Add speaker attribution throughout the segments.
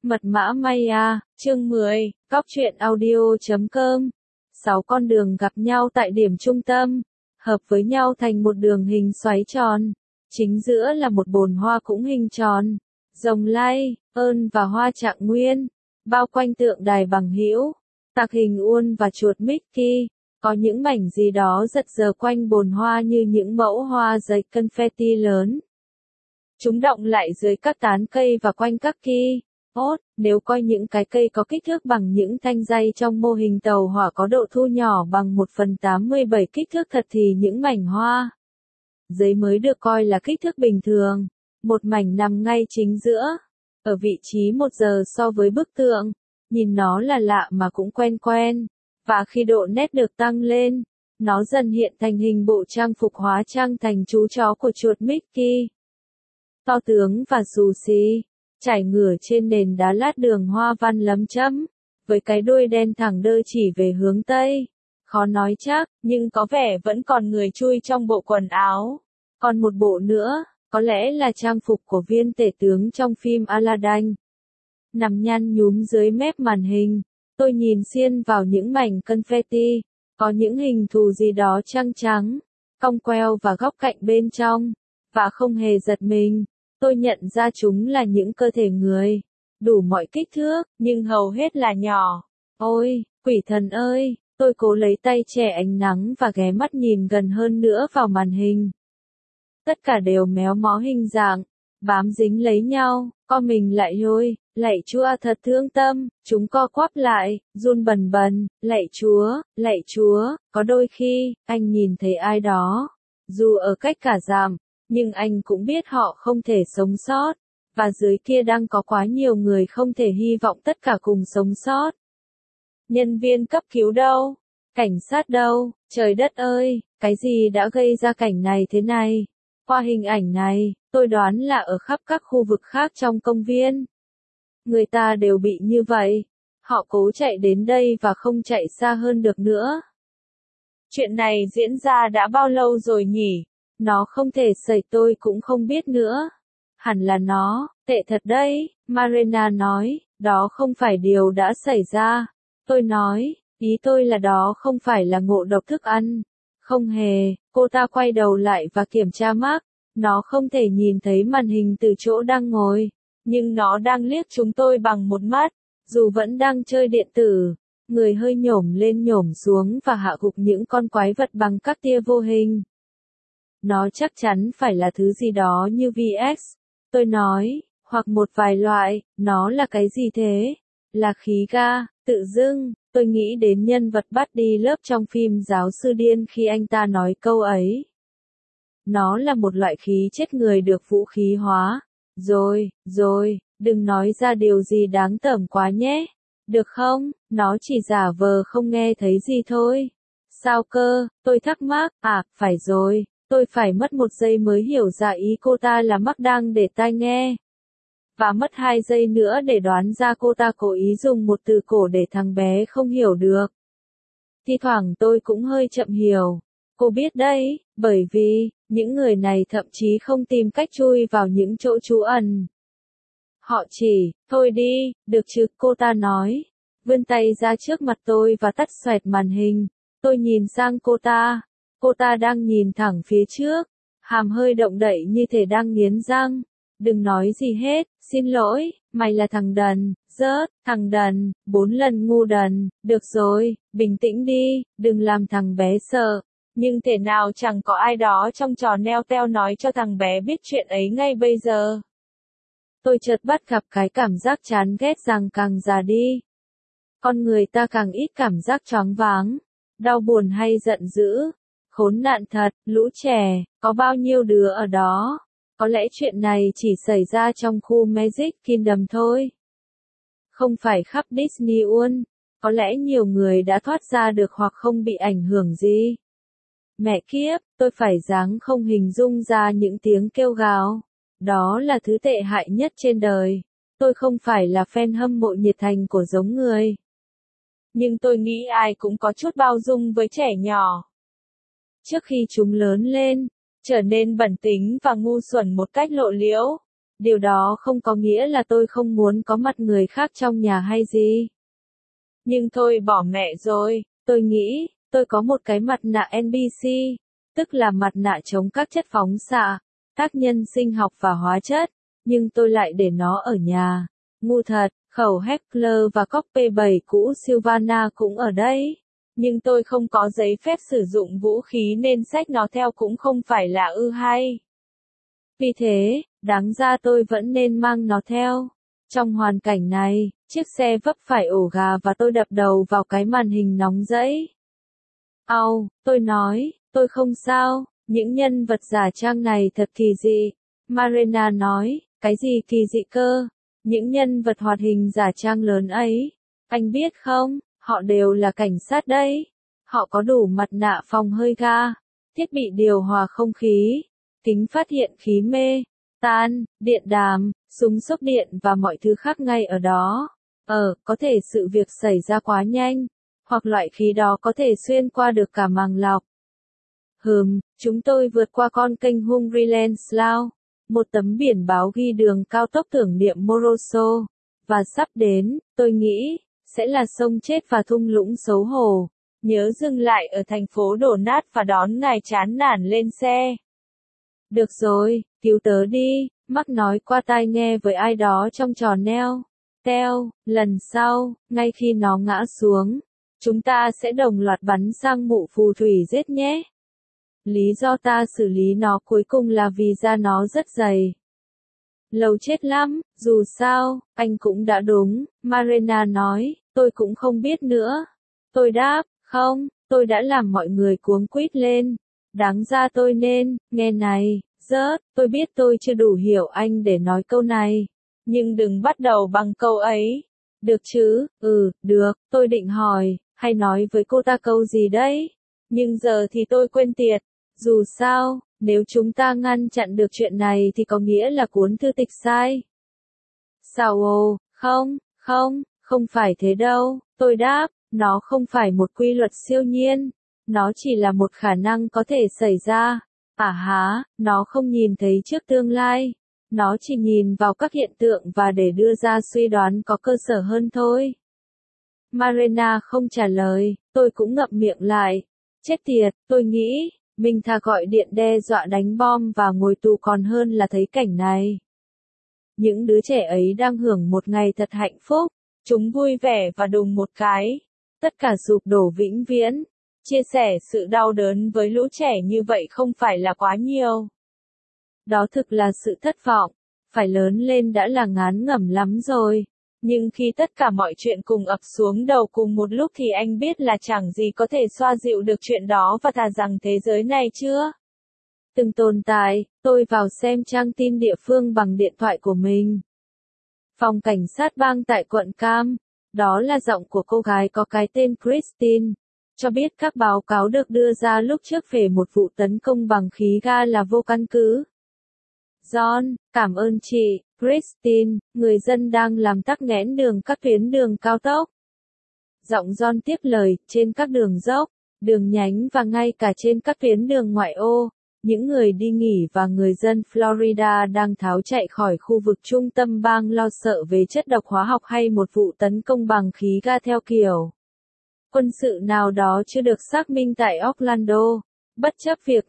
Speaker 1: Mật mã Maya, chương 10, Cóc truyện audio.com. 6 con đường gặp nhau tại điểm trung tâm, hợp với nhau thành một đường hình xoáy tròn. Chính giữa là một bồn hoa cũng hình tròn, rồng lai, ơn và hoa trạng nguyên, bao quanh tượng đài bằng hữu, tạc hình Uôn và chuột Mickey. Có những mảnh gì đó giật giơ quanh bồn hoa như những mẫu hoa giấy confetti lớn. Chúng động lại dưới các tán cây và quanh các kiosk. Nếu coi những cái cây có kích thước bằng những thanh dây trong mô hình tàu hỏa có độ thu nhỏ bằng 1/87 kích thước thật thì những mảnh hoa giấy mới được coi là kích thước bình thường. Một mảnh nằm ngay chính giữa, ở vị trí 1 giờ so với bức tượng. Nhìn nó là lạ mà cũng quen quen. Và khi độ nét được tăng lên, nó dần hiện thành hình bộ trang phục hóa trang thành chú chó của chuột Mickey. To tướng và xù xì, trải ngửa trên nền đá lát đường hoa văn lấm chấm, với cái đuôi đen thẳng đơ chỉ về hướng Tây. Khó nói chắc, nhưng có vẻ vẫn còn người chui trong bộ quần áo. Còn một bộ nữa, có lẽ là trang phục của viên tể tướng trong phim Aladdin. Nằm nhăn nhúm dưới mép màn hình, tôi nhìn xiên vào những mảnh confetti, có những hình thù gì đó trắng, cong queo và góc cạnh bên trong, và không hề giật mình. Tôi nhận ra chúng là những cơ thể người, đủ mọi kích thước, nhưng hầu hết là nhỏ. Ôi, quỷ thần ơi, tôi cố lấy tay che ánh nắng và ghé mắt nhìn gần hơn nữa vào màn hình. Tất cả đều méo mó hình dạng, bám dính lấy nhau, co mình lại ôi, lạy Chúa thật thương tâm, chúng co quắp lại, run bần bần, lạy Chúa, có đôi khi, anh nhìn thấy ai đó, dù ở cách cả dặm, nhưng anh cũng biết họ không thể sống sót, và dưới kia đang có quá nhiều người không thể hy vọng tất cả cùng sống sót. Nhân viên cấp cứu đâu? Cảnh sát đâu? Trời đất ơi, cái gì đã gây ra cảnh này thế này? Qua hình ảnh này, tôi đoán là ở khắp các khu vực khác trong công viên, người ta đều bị như vậy. Họ cố chạy đến đây và không chạy xa hơn được nữa. Chuyện này diễn ra đã bao lâu rồi nhỉ? Nó không thể xảy, tôi cũng không biết nữa. Hẳn là nó, tệ thật đấy, Marina nói, đó không phải điều đã xảy ra. Tôi nói, ý tôi là đó không phải là ngộ độc thức ăn. Không hề, cô ta quay đầu lại và kiểm tra Mark. Nó không thể nhìn thấy màn hình từ chỗ đang ngồi, nhưng nó đang liếc chúng tôi bằng một mắt, dù vẫn đang chơi điện tử. Người hơi nhổm lên nhổm xuống và hạ gục những con quái vật bằng các tia vô hình. Nó chắc chắn phải là thứ gì đó như VX. Tôi nói, hoặc một vài loại, nó là cái gì thế? Là khí ga. Tự dưng, tôi nghĩ đến nhân vật bắt đi lớp trong phim Giáo sư điên khi anh ta nói câu ấy. Nó là một loại khí chết người được vũ khí hóa. Rồi, đừng nói ra điều gì đáng tởm quá nhé. Được không? Nó chỉ giả vờ không nghe thấy gì thôi. Sao cơ? Tôi thắc mắc. À, phải rồi. Tôi phải mất 1 giây mới hiểu ra ý cô ta là Mark đang để tai nghe. Và mất 2 giây nữa để đoán ra cô ta cố ý dùng một từ cổ để thằng bé không hiểu được. Thi thoảng tôi cũng hơi chậm hiểu. Cô biết đấy, bởi vì, những người này thậm chí không tìm cách chui vào những chỗ trú ẩn. Họ chỉ, thôi đi, được chứ, cô ta nói. Vươn tay ra trước mặt tôi và tắt xoẹt màn hình. Tôi nhìn sang cô ta. Cô ta đang nhìn thẳng phía trước. Hàm hơi động đậy như thể đang nghiến răng. Đừng nói gì hết, xin lỗi, mày là thằng đần, thằng đần, 4 lần ngu đần, được rồi, bình tĩnh đi, đừng làm thằng bé sợ. Nhưng thể nào chẳng có ai đó trong trò neo teo nói cho thằng bé biết chuyện ấy ngay bây giờ. Tôi chợt bắt gặp cái cảm giác chán ghét rằng càng già đi, con người ta càng ít cảm giác choáng váng, đau buồn hay giận dữ. Khốn nạn thật, lũ trẻ, có bao nhiêu đứa ở đó? Có lẽ chuyện này chỉ xảy ra trong khu Magic Kingdom thôi. Không phải khắp Disney World. Có lẽ nhiều người đã thoát ra được hoặc không bị ảnh hưởng gì. Mẹ kiếp, tôi phải dáng không hình dung ra những tiếng kêu gào. Đó là thứ tệ hại nhất trên đời. Tôi không phải là fan hâm mộ nhiệt thành của giống người. Nhưng tôi nghĩ ai cũng có chút bao dung với trẻ nhỏ. Trước khi chúng lớn lên, trở nên bẩn tính và ngu xuẩn một cách lộ liễu, Điều đó không có nghĩa là tôi không muốn có mặt người khác trong nhà hay gì. Nhưng thôi bỏ mẹ rồi, tôi nghĩ, tôi có một cái mặt nạ NBC, tức là mặt nạ chống các chất phóng xạ, tác nhân sinh học và hóa chất, nhưng tôi lại để nó ở nhà. Ngu thật, khẩu Heckler và cóc P7 cũ Sylvana cũng ở đây. Nhưng tôi không có giấy phép sử dụng vũ khí nên xách nó theo cũng không phải là hay. Vì thế, đáng ra tôi vẫn nên mang nó theo. Trong hoàn cảnh này, chiếc xe vấp phải ổ gà và tôi đập đầu vào cái màn hình nóng rẫy. Au, tôi nói, tôi không sao, những nhân vật giả trang này thật kỳ dị. Marina nói, cái gì kỳ dị cơ? Những nhân vật hoạt hình giả trang lớn ấy, anh biết không, họ đều là cảnh sát đấy. Họ có đủ mặt nạ phòng hơi ga, thiết bị điều hòa không khí, kính phát hiện khí mê, tan, điện đàm, súng sốc điện và mọi thứ khác ngay ở đó. Có thể sự việc xảy ra quá nhanh, hoặc loại khí đó có thể xuyên qua được cả màng lọc. Chúng tôi vượt qua con kênh Hungryland Slough, một tấm biển báo ghi đường cao tốc tưởng niệm Moroso, và sắp đến, tôi nghĩ, sẽ là sông chết và thung lũng xấu hổ. Nhớ dừng lại ở thành phố đổ nát và đón ngài chán nản lên xe. Được rồi, cứu tớ đi, Mark nói qua tai nghe với ai đó trong trò neo. Lần sau, ngay khi nó ngã xuống, chúng ta sẽ đồng loạt bắn sang mụ phù thủy giết nhé. Lý do ta xử lý nó cuối cùng là vì da nó rất dày. Lâu chết lắm, dù sao, anh cũng đã đúng, Marina nói, tôi cũng không biết nữa. Tôi đáp, không, tôi đã làm mọi người cuống quýt lên. Đáng ra tôi nên, nghe này, tôi biết tôi chưa đủ hiểu anh để nói câu này. Nhưng đừng bắt đầu bằng câu ấy. Được chứ, được, tôi định hỏi, hay nói với cô ta câu gì đấy. Nhưng giờ thì tôi quên tiệt. Dù sao, nếu chúng ta ngăn chặn được chuyện này thì có nghĩa là cuốn thư tịch sai. Sao không phải thế đâu, tôi đáp, nó không phải một quy luật siêu nhiên, nó chỉ là một khả năng có thể xảy ra. Nó không nhìn thấy trước tương lai, nó chỉ nhìn vào các hiện tượng và để đưa ra suy đoán có cơ sở hơn thôi. Marina không trả lời, tôi cũng ngậm miệng lại. Chết tiệt, tôi nghĩ, mình thà gọi điện đe dọa đánh bom và ngồi tù còn hơn là thấy cảnh này. Những đứa trẻ ấy đang hưởng một ngày thật hạnh phúc, chúng vui vẻ và đùng một cái. Tất cả sụp đổ vĩnh viễn. Chia sẻ sự đau đớn với lũ trẻ như vậy không phải là quá nhiều. Đó thực là sự thất vọng. Phải lớn lên đã là ngán ngẩm lắm rồi. Nhưng khi tất cả mọi chuyện cùng ập xuống đầu cùng một lúc thì anh biết là chẳng gì có thể xoa dịu được chuyện đó và thà rằng thế giới này chưa từng tồn tại. Tôi vào xem trang tin địa phương bằng điện thoại của mình. Phòng cảnh sát bang tại quận Cam, đó là giọng của cô gái có cái tên Christine, cho biết các báo cáo được đưa ra lúc trước về một vụ tấn công bằng khí ga là vô căn cứ. John, cảm ơn chị, Christine, người dân đang làm tắc nghẽn đường các tuyến đường cao tốc. Giọng John tiếp lời, trên các đường dốc, đường nhánh và ngay cả trên các tuyến đường ngoại ô, những người đi nghỉ và người dân Florida đang tháo chạy khỏi khu vực trung tâm bang lo sợ về chất độc hóa học hay một vụ tấn công bằng khí ga theo kiểu quân sự nào đó chưa được xác minh tại Orlando, bất chấp việc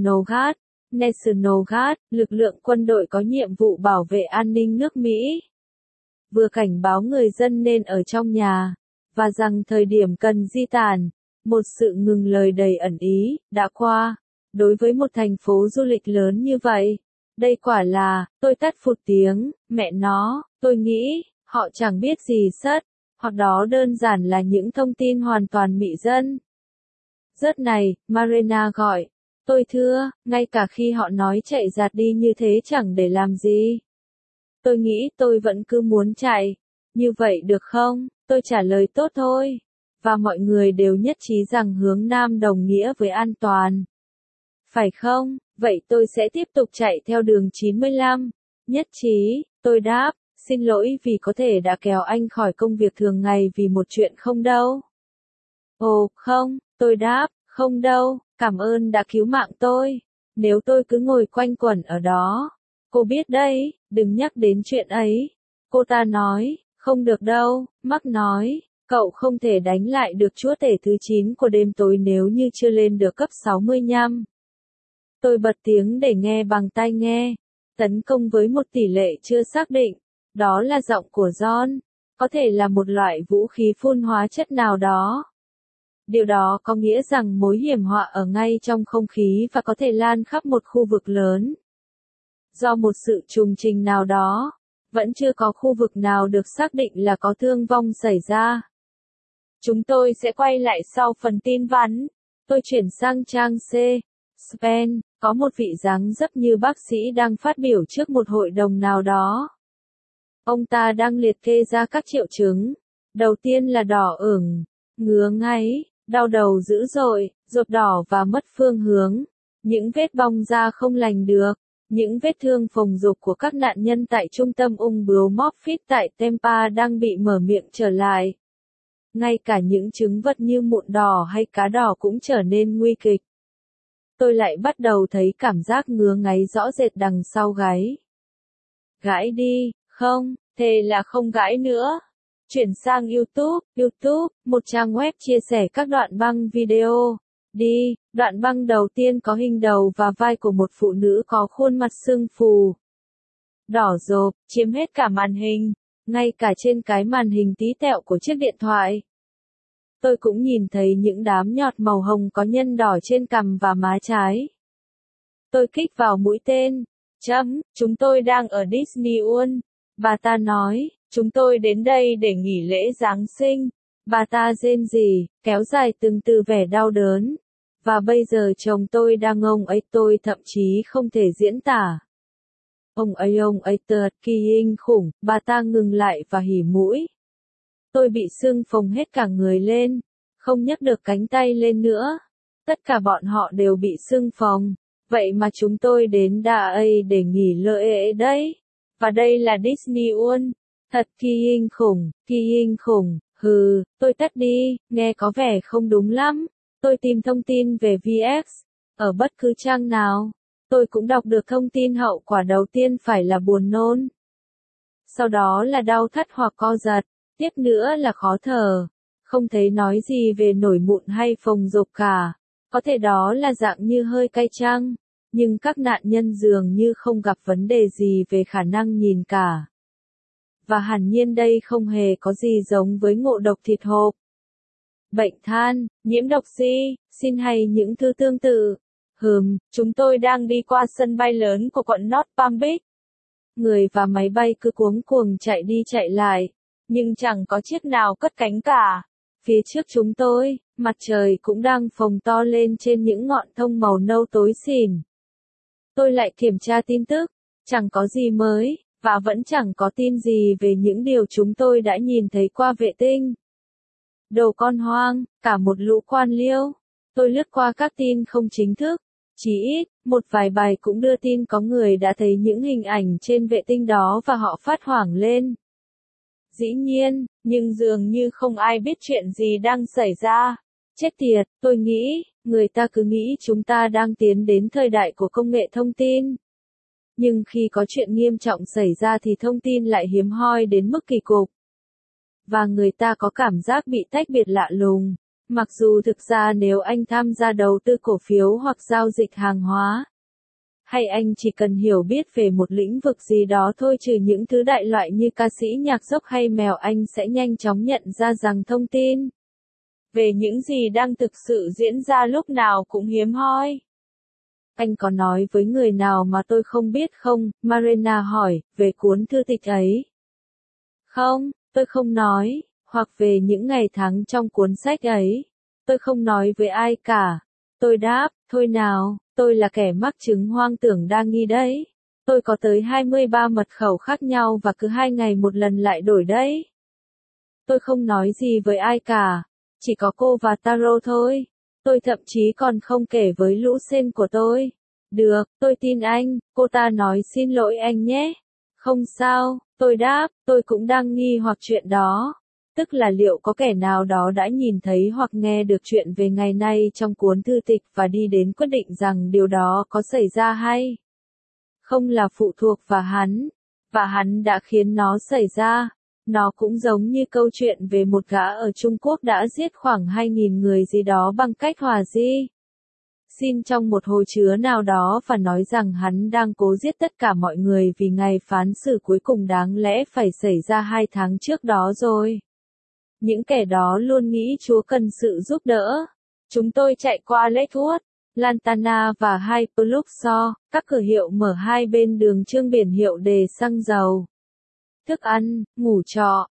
Speaker 1: National Guard, lực lượng quân đội có nhiệm vụ bảo vệ an ninh nước Mỹ, vừa cảnh báo người dân nên ở trong nhà, và rằng thời điểm cần di tản, một sự ngừng lời đầy ẩn ý, đã qua. Đối với một thành phố du lịch lớn như vậy, đây quả là, tôi tắt phụt tiếng, mẹ nó, tôi nghĩ, họ chẳng biết gì hoặc đó đơn giản là những thông tin hoàn toàn mị dân. Này, Marina gọi. Tôi thưa, ngay cả khi họ nói chạy giạt đi như thế chẳng để làm gì. Tôi nghĩ tôi vẫn cứ muốn chạy. Như vậy được không? Tôi trả lời tốt thôi. Và mọi người đều nhất trí rằng hướng Nam đồng nghĩa với an toàn. Phải không? Vậy tôi sẽ tiếp tục chạy theo đường 95. Nhất trí, tôi đáp, xin lỗi vì có thể đã kéo anh khỏi công việc thường ngày vì một chuyện không đâu. Ồ, không, tôi đáp, không đâu, cảm ơn đã cứu mạng tôi. Nếu tôi cứ ngồi quanh quẩn ở đó, cô biết đấy, Đừng nhắc đến chuyện ấy. Cô ta nói, không được đâu, Mark nói, cậu không thể đánh lại được chúa tể thứ 9 của đêm tối nếu như chưa lên được cấp 65. Tôi bật tiếng để nghe bằng tai nghe. Tấn công với một tỷ lệ chưa xác định. Đó là giọng của John. Có thể là một loại vũ khí phun hóa chất nào đó. Điều đó có nghĩa rằng mối hiểm họa ở ngay trong không khí và có thể lan khắp một khu vực lớn. Do một sự trùng trình nào đó, vẫn chưa có khu vực nào được xác định là có thương vong xảy ra. Chúng tôi sẽ quay lại sau phần tin vắn. Tôi chuyển sang trang C. Spen, có một vị dáng dấp như bác sĩ đang phát biểu trước một hội đồng nào đó. Ông ta đang liệt kê ra các triệu chứng. Đầu tiên là đỏ ửng, ngứa ngáy, đau đầu dữ dội, rộp đỏ và mất phương hướng. Những vết bong da không lành được. Những vết thương phồng rộp của các nạn nhân tại trung tâm ung bướu Morphit tại Tampa đang bị mở miệng trở lại. Ngay cả những chứng vật như mụn đỏ hay cá đỏ cũng trở nên nguy kịch. Tôi lại bắt đầu thấy cảm giác ngứa ngáy rõ rệt đằng sau gáy. Gãi đi, không, thề là không gãi nữa. Chuyển sang YouTube, một trang web chia sẻ các đoạn băng video. Đi, đoạn băng đầu tiên có hình đầu và vai của một phụ nữ có khuôn mặt sưng phù. Đỏ rộp, chiếm hết cả màn hình, ngay cả trên cái màn hình tí tẹo của chiếc điện thoại. Tôi cũng nhìn thấy những đám nhọt màu hồng có nhân đỏ trên cằm và má trái. Tôi kích vào mũi tên. Chúng tôi đang ở Disney World. Bà ta nói, chúng tôi đến đây để nghỉ lễ Giáng sinh. Bà ta rên rỉ, kéo dài từng từ vẻ đau đớn. Và bây giờ chồng tôi đang ông ấy tôi thậm chí không thể diễn tả. Ông ấy thật kinh khủng, bà ta ngừng lại và hỉ mũi. Tôi bị sưng phồng hết cả người lên, không nhấc được cánh tay lên nữa. Tất cả bọn họ đều bị sưng phồng. Vậy mà chúng tôi đến đây để nghỉ lễ đấy. Và đây là Disney World. Thật kinh khủng, tôi tắt đi, nghe có vẻ không đúng lắm. Tôi tìm thông tin về VX, ở bất cứ trang nào. Tôi cũng đọc được thông tin hậu quả đầu tiên phải là buồn nôn. Sau đó là đau thắt hoặc co giật, tiếp nữa là khó thở. Không thấy nói gì về nổi mụn hay phồng rộp cả. Có thể đó là dạng như hơi cay chăng, nhưng các nạn nhân dường như không gặp vấn đề gì về khả năng nhìn cả. Và hẳn nhiên đây không hề có gì giống với ngộ độc thịt hộp. Bệnh than, nhiễm độc xin hay những thứ tương tự. Chúng tôi đang đi qua sân bay lớn của quận North Palm Beach. Người và máy bay cứ cuống cuồng chạy đi chạy lại, nhưng chẳng có chiếc nào cất cánh cả. Phía trước chúng tôi, mặt trời cũng đang phồng to lên trên những ngọn thông màu nâu tối xỉn. Tôi lại kiểm tra tin tức, chẳng có gì mới, và vẫn chẳng có tin gì về những điều chúng tôi đã nhìn thấy qua vệ tinh. Đồ con hoang, cả một lũ quan liêu. Tôi lướt qua các tin không chính thức. Chỉ ít, một vài bài cũng đưa tin có người đã thấy những hình ảnh trên vệ tinh đó và họ phát hoảng lên. Dĩ nhiên, nhưng dường như không ai biết chuyện gì đang xảy ra. Chết tiệt, tôi nghĩ, người ta cứ nghĩ chúng ta đang tiến đến thời đại của công nghệ thông tin. Nhưng khi có chuyện nghiêm trọng xảy ra thì thông tin lại hiếm hoi đến mức kỳ cục. Và người ta có cảm giác bị tách biệt lạ lùng. Mặc dù thực ra nếu anh tham gia đầu tư cổ phiếu hoặc giao dịch hàng hóa, hay anh chỉ cần hiểu biết về một lĩnh vực gì đó thôi trừ những thứ đại loại như ca sĩ nhạc rock hay mèo anh sẽ nhanh chóng nhận ra rằng thông tin về những gì đang thực sự diễn ra lúc nào cũng hiếm hoi. Anh có nói với người nào mà tôi không biết không? Marina hỏi, về cuốn thư tịch ấy. Không, tôi không nói, hoặc về những ngày tháng trong cuốn sách ấy. Tôi không nói với ai cả. Tôi đáp, thôi nào, tôi là kẻ mắc chứng hoang tưởng đa nghi đấy. Tôi có tới 23 mật khẩu khác nhau và cứ 2 ngày một lần lại đổi đấy. Tôi không nói gì với ai cả, chỉ có cô và Taro thôi. Tôi thậm chí còn không kể với lũ sen của tôi. Được, tôi tin anh, cô ta nói xin lỗi anh nhé. Không sao, tôi đáp, tôi cũng đang nghi hoặc chuyện đó. Tức là liệu có kẻ nào đó đã nhìn thấy hoặc nghe được chuyện về ngày nay trong cuốn thư tịch và đi đến quyết định rằng điều đó có xảy ra hay không là phụ thuộc vào hắn. và hắn đã khiến nó xảy ra. Nó cũng giống như câu chuyện về một gã ở Trung Quốc đã giết khoảng 2.000 người gì đó bằng cách hỏa di xin trong một hồ chứa nào đó và nói rằng hắn đang cố giết tất cả mọi người vì ngày phán xử cuối cùng đáng lẽ phải xảy ra 2 tháng trước đó rồi. Những kẻ đó luôn nghĩ Chúa cần sự giúp đỡ. Chúng tôi chạy qua Lakewood, Lantana và Hyperluxor, các cửa hiệu mở hai bên đường trưng biển hiệu đề xăng dầu. Thức ăn, ngủ trọ,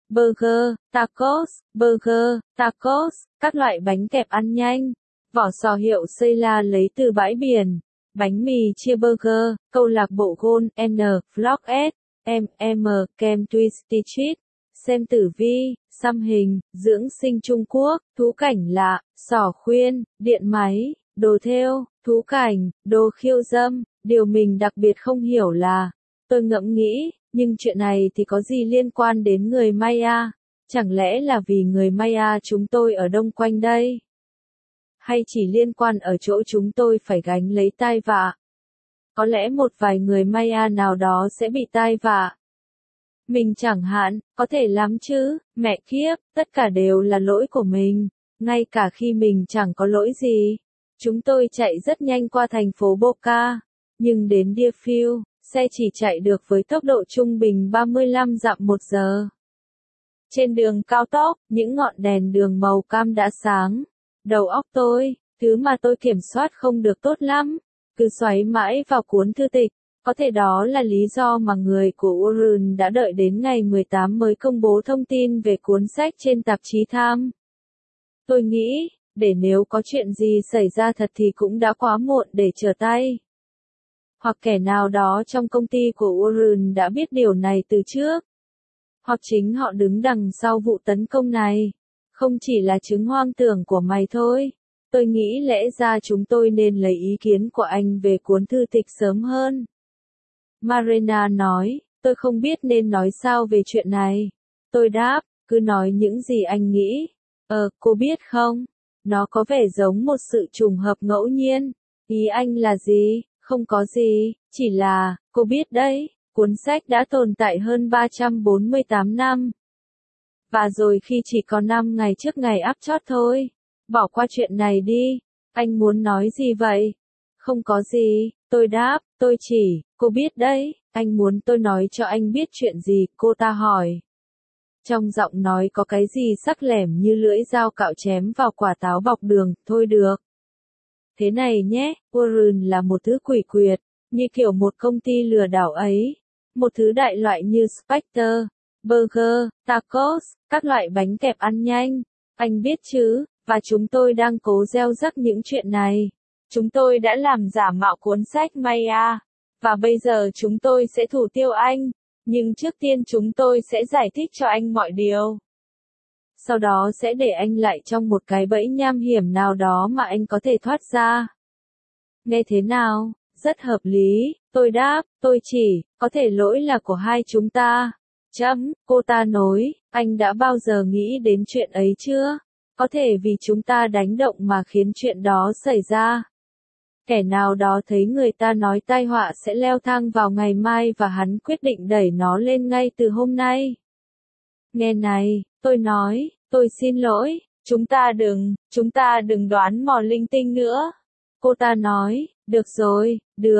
Speaker 1: burger, tacos, các loại bánh kẹp ăn nhanh. Vỏ sò hiệu Seyla lấy từ bãi biển. Bánh mì chia burger, câu lạc bộ Gold N, Flock S, M, kem Twisty Treat, xem tử vi, xăm hình, dưỡng sinh Trung Quốc, thú cảnh lạ, sỏ khuyên, điện máy, đồ thêu, thú cảnh, đồ khiêu dâm. Điều mình đặc biệt không hiểu là, tôi ngẫm nghĩ, nhưng chuyện này thì có gì liên quan đến người Maya? Chẳng lẽ là vì người Maya chúng tôi ở đông quanh đây? Hay chỉ liên quan ở chỗ chúng tôi phải gánh lấy tai vạ? Có lẽ một vài người Maya nào đó sẽ bị tai vạ. Mình chẳng hạn, có thể lắm chứ, mẹ kiếp, tất cả đều là lỗi của mình, ngay cả khi mình chẳng có lỗi gì. Chúng tôi chạy rất nhanh qua thành phố Boca, nhưng đến Deerfield, xe chỉ chạy được với tốc độ trung bình 35 dặm một giờ. Trên đường cao tốc, những ngọn đèn đường màu cam đã sáng. Đầu óc tôi, thứ mà tôi kiểm soát không được tốt lắm, cứ xoáy mãi vào cuốn thư tịch. Có thể đó là lý do mà người của Warren đã đợi đến ngày 18 mới công bố thông tin về cuốn sách trên tạp chí Time. Tôi nghĩ, để nếu có chuyện gì xảy ra thật thì cũng đã quá muộn để trở tay. Hoặc kẻ nào đó trong công ty của Warren đã biết điều này từ trước. Hoặc chính họ đứng đằng sau vụ tấn công này. Không chỉ là chứng hoang tưởng của mày thôi. Tôi nghĩ lẽ ra chúng tôi nên lấy ý kiến của anh về cuốn thư tịch sớm hơn. Marina nói, tôi không biết nên nói sao về chuyện này. Tôi đáp, cứ nói những gì anh nghĩ. Cô biết không? Nó có vẻ giống một sự trùng hợp ngẫu nhiên. Ý anh là gì? Không có gì, chỉ là, cô biết đấy, cuốn sách đã tồn tại hơn 348 năm. Và rồi khi chỉ còn 5 ngày trước ngày áp chót thôi. Bỏ qua chuyện này đi. Anh muốn nói gì vậy? Không có gì, tôi đáp, cô biết đấy, anh muốn tôi nói cho anh biết chuyện gì, cô ta hỏi. Trong giọng nói có cái gì sắc lẻm như lưỡi dao cạo chém vào quả táo bọc đường, thôi được. Thế này nhé, Warren là một thứ quỷ quyệt, như kiểu một công ty lừa đảo ấy. Một thứ đại loại như Spectre, burger, tacos, các loại bánh kẹp ăn nhanh. Anh biết chứ, và chúng tôi đang cố gieo rắc những chuyện này. Chúng tôi đã làm giả mạo cuốn sách Maya. Và bây giờ chúng tôi sẽ thủ tiêu anh. Nhưng trước tiên chúng tôi sẽ giải thích cho anh mọi điều. Sau đó sẽ để anh lại trong một cái bẫy nham hiểm nào đó mà anh có thể thoát ra. Nghe thế nào? Rất hợp lý, tôi đáp, có thể lỗi là của hai chúng ta. Cô ta nói, anh đã bao giờ nghĩ đến chuyện ấy chưa? Có thể vì chúng ta đánh động mà khiến chuyện đó xảy ra. Kẻ nào đó thấy người ta nói tai họa sẽ leo thang vào ngày mai và hắn quyết định đẩy nó lên ngay từ hôm nay. Nghe này, tôi nói, tôi xin lỗi, chúng ta đừng đoán mò linh tinh nữa. Cô ta nói, được rồi,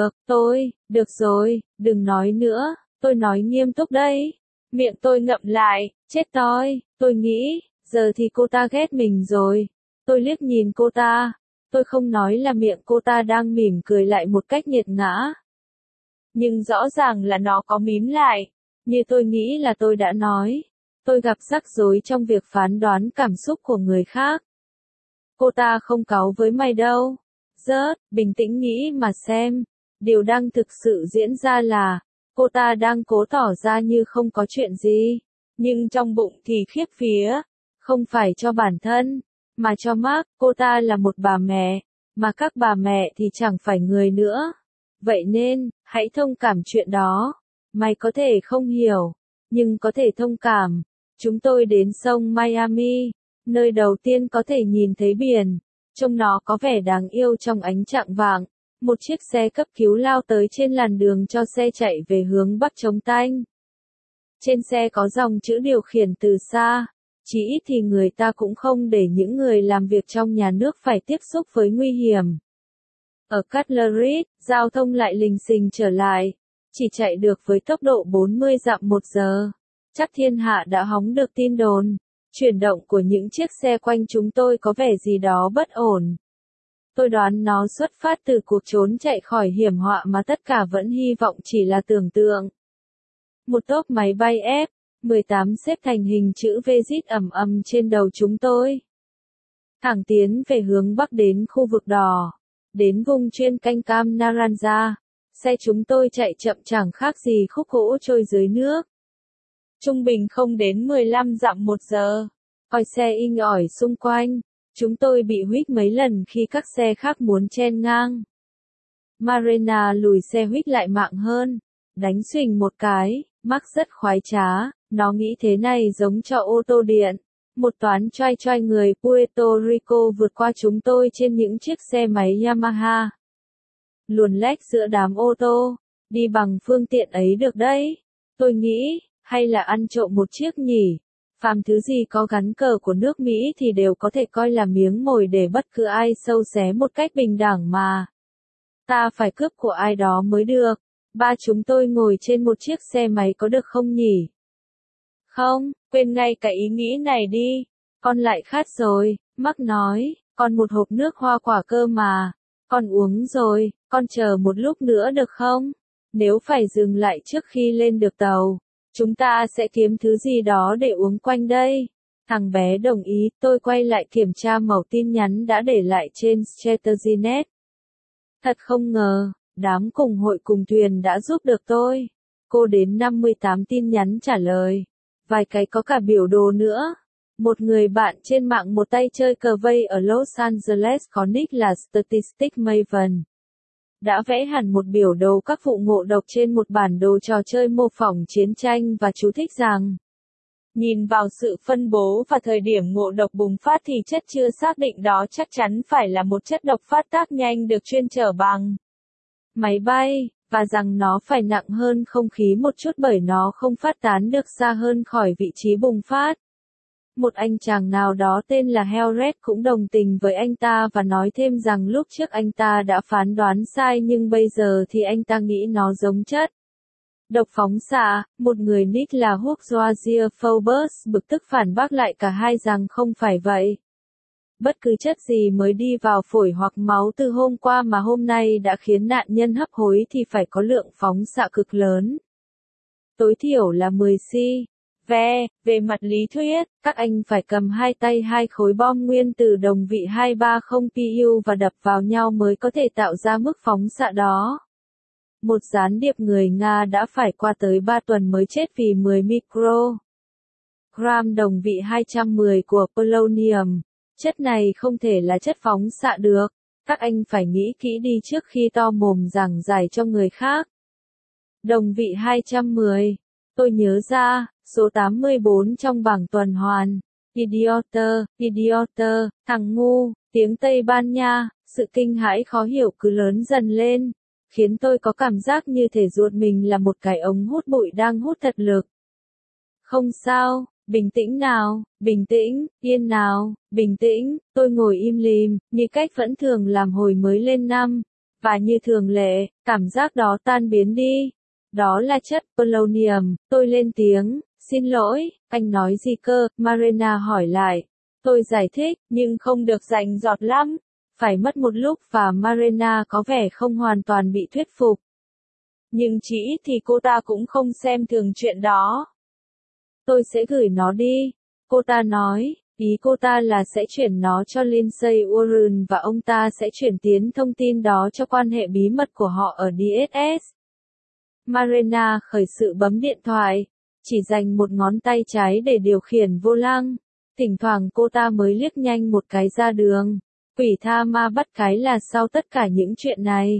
Speaker 1: được rồi, đừng nói nữa, tôi nói nghiêm túc đây. Miệng tôi ngậm lại, chết tôi nghĩ, giờ thì cô ta ghét mình rồi. Tôi liếc nhìn cô ta. Tôi không nói là miệng cô ta đang mỉm cười lại một cách nghiệt ngã. Nhưng rõ ràng là nó có mím lại. Như tôi nghĩ là tôi đã nói. Tôi gặp rắc rối trong việc phán đoán cảm xúc của người khác. Cô ta không cáu với mày đâu. Bình tĩnh nghĩ mà xem. Điều đang thực sự diễn ra là, cô ta đang cố tỏ ra như không có chuyện gì. Nhưng trong bụng thì khiếp vía. Không phải cho bản thân, mà cho Mark. Cô ta là một bà mẹ, mà các bà mẹ thì chẳng phải người nữa. Vậy nên, hãy thông cảm chuyện đó. Mày có thể không hiểu, nhưng có thể thông cảm. Chúng tôi đến sông Miami, nơi đầu tiên có thể nhìn thấy biển. Trông nó có vẻ đáng yêu trong ánh chạng vạng. Một chiếc xe cấp cứu lao tới trên làn đường cho xe chạy về hướng Bắc chống tanh. Trên xe có dòng chữ điều khiển từ xa. Chỉ ít thì người ta cũng không để những người làm việc trong nhà nước phải tiếp xúc với nguy hiểm. Ở Cutler Ridge, giao thông lại lình xình trở lại. Chỉ chạy được với tốc độ 40 dặm một giờ. Chắc thiên hạ đã hóng được tin đồn. Chuyển động của những chiếc xe quanh chúng tôi có vẻ gì đó bất ổn. Tôi đoán nó xuất phát từ cuộc trốn chạy khỏi hiểm họa mà tất cả vẫn hy vọng chỉ là tưởng tượng. Một tốp máy bay F-18 xếp thành hình chữ V rít ầm ầm trên đầu chúng tôi. Thẳng tiến về hướng bắc đến khu vực đỏ. Đến vùng chuyên canh cam Naranja. Xe chúng tôi chạy chậm chẳng khác gì khúc gỗ trôi dưới nước. Trung bình không đến 15 dặm một giờ. Còi xe inh ỏi xung quanh. Chúng tôi bị huých mấy lần khi các xe khác muốn chen ngang. Marina lùi xe huých lại mạng hơn. Đánh xuỳnh một cái, Mark rất khoái trá, nó nghĩ thế này giống cho ô tô điện. Một toán choai choai người Puerto Rico vượt qua chúng tôi trên những chiếc xe máy Yamaha. Luồn lách giữa đám ô tô, đi bằng phương tiện ấy được đấy. Tôi nghĩ, hay là ăn trộm một chiếc nhỉ? Phàm thứ gì có gắn cờ của nước Mỹ thì đều có thể coi là miếng mồi để bất cứ ai xâu xé một cách bình đẳng mà. Ta phải cướp của ai đó mới được. Ba chúng tôi ngồi trên một chiếc xe máy có được không nhỉ? Không, quên ngay cái ý nghĩ này đi. Con lại khát rồi, Mark nói, còn một hộp nước hoa quả cơ mà. Con uống rồi, con chờ một lúc nữa được không? Nếu phải dừng lại trước khi lên được tàu, chúng ta sẽ kiếm thứ gì đó để uống quanh đây. Thằng bé đồng ý, tôi quay lại kiểm tra mẩu tin nhắn đã để lại trên Strateginet. Thật không ngờ, đám cùng hội cùng thuyền đã giúp được tôi. Cô đến 58 tin nhắn trả lời. Vài cái có cả biểu đồ nữa. Một người bạn trên mạng một tay chơi cờ vây ở Los Angeles có nick là Statistic Maven. Đã vẽ hẳn một biểu đồ các vụ ngộ độc trên một bản đồ trò chơi mô phỏng chiến tranh và chú thích rằng nhìn vào sự phân bố và thời điểm ngộ độc bùng phát thì chất chưa xác định đó chắc chắn phải là một chất độc phát tác nhanh được chuyên chở bằng máy bay, và rằng nó phải nặng hơn không khí một chút bởi nó không phát tán được xa hơn khỏi vị trí bùng phát. Một anh chàng nào đó tên là Helred cũng đồng tình với anh ta và nói thêm rằng lúc trước anh ta đã phán đoán sai nhưng bây giờ thì anh ta nghĩ nó giống chất độc phóng xạ. Một người nick là Hugh Phobos bực tức phản bác lại cả hai rằng không phải vậy. Bất cứ chất gì mới đi vào phổi hoặc máu từ hôm qua mà hôm nay đã khiến nạn nhân hấp hối thì phải có lượng phóng xạ cực lớn. Tối thiểu là 10 C. Về mặt lý thuyết, các anh phải cầm hai tay hai khối bom nguyên tử đồng vị 230 pu và đập vào nhau mới có thể tạo ra mức phóng xạ đó. Một gián điệp người Nga đã phải qua tới 3 tuần mới chết vì 10 microgram đồng vị 210 của polonium. Chất này không thể là chất phóng xạ được. Các anh phải nghĩ kỹ đi trước khi to mồm giảng giải cho người khác. Đồng vị 210. Tôi nhớ ra, số 84 trong bảng tuần hoàn. Idioter, thằng ngu, tiếng Tây Ban Nha, sự kinh hãi khó hiểu cứ lớn dần lên, khiến tôi có cảm giác như thể ruột mình là một cái ống hút bụi đang hút thật lực. Không sao, bình tĩnh nào, bình tĩnh, yên nào, bình tĩnh, tôi ngồi im lìm, như cách vẫn thường làm hồi mới lên năm, và như thường lệ, cảm giác đó tan biến đi. Đó là chất polonium, tôi lên tiếng, xin lỗi, anh nói gì cơ, Marina hỏi lại. Tôi giải thích, nhưng không được rành rọt lắm, phải mất một lúc và Marina có vẻ không hoàn toàn bị thuyết phục. Nhưng chỉ ít thì cô ta cũng không xem thường chuyện đó. Tôi sẽ gửi nó đi, cô ta nói, ý cô ta là sẽ chuyển nó cho Lindsay Warren và ông ta sẽ chuyển tiến thông tin đó cho quan hệ bí mật của họ ở DSS. Marina khởi sự bấm điện thoại, chỉ dành một ngón tay trái để điều khiển vô lăng. Thỉnh thoảng cô ta mới liếc nhanh một cái ra đường. Quỷ tha ma bắt cái là sau tất cả những chuyện này.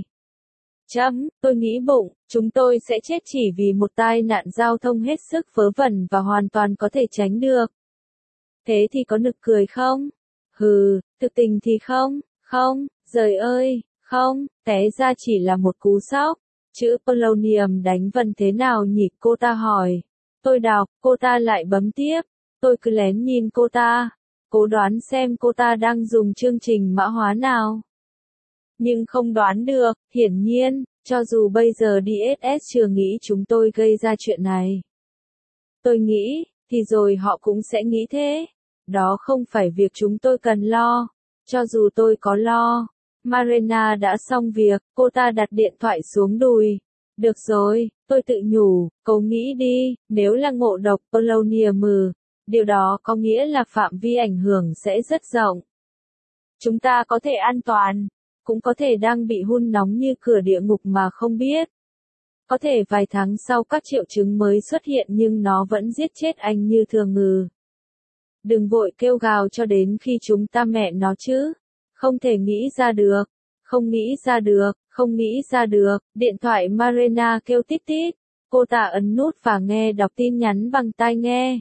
Speaker 1: Tôi nghĩ bụng, chúng tôi sẽ chết chỉ vì một tai nạn giao thông hết sức vớ vẩn và hoàn toàn có thể tránh được. Thế thì có nực cười không? Hừ, thực tình thì không, giời ơi, không, té ra chỉ là một cú sốc. Chữ polonium đánh vần thế nào nhỉ, cô ta hỏi. Tôi đọc, cô ta lại bấm tiếp. Tôi cứ lén nhìn cô ta, cố đoán xem cô ta đang dùng chương trình mã hóa nào. Nhưng không đoán được, hiển nhiên, cho dù bây giờ DSS chưa nghĩ chúng tôi gây ra chuyện này. Tôi nghĩ, thì rồi họ cũng sẽ nghĩ thế. Đó không phải việc chúng tôi cần lo. Cho dù tôi có lo. Marina đã xong việc, cô ta đặt điện thoại xuống đùi. Được rồi, tôi tự nhủ, cậu nghĩ đi, nếu là ngộ độc polonium, điều đó có nghĩa là phạm vi ảnh hưởng sẽ rất rộng. Chúng ta có thể an toàn, cũng có thể đang bị hun nóng như cửa địa ngục mà không biết. Có thể vài tháng sau các triệu chứng mới xuất hiện nhưng nó vẫn giết chết anh như thường ngừ. Đừng vội kêu gào cho đến khi chúng ta mẹ nó chứ. Không thể nghĩ ra được. Không nghĩ ra được, không nghĩ ra được. Điện thoại Marina kêu tít tít. Cô ta ấn nút và nghe đọc tin nhắn bằng tai nghe.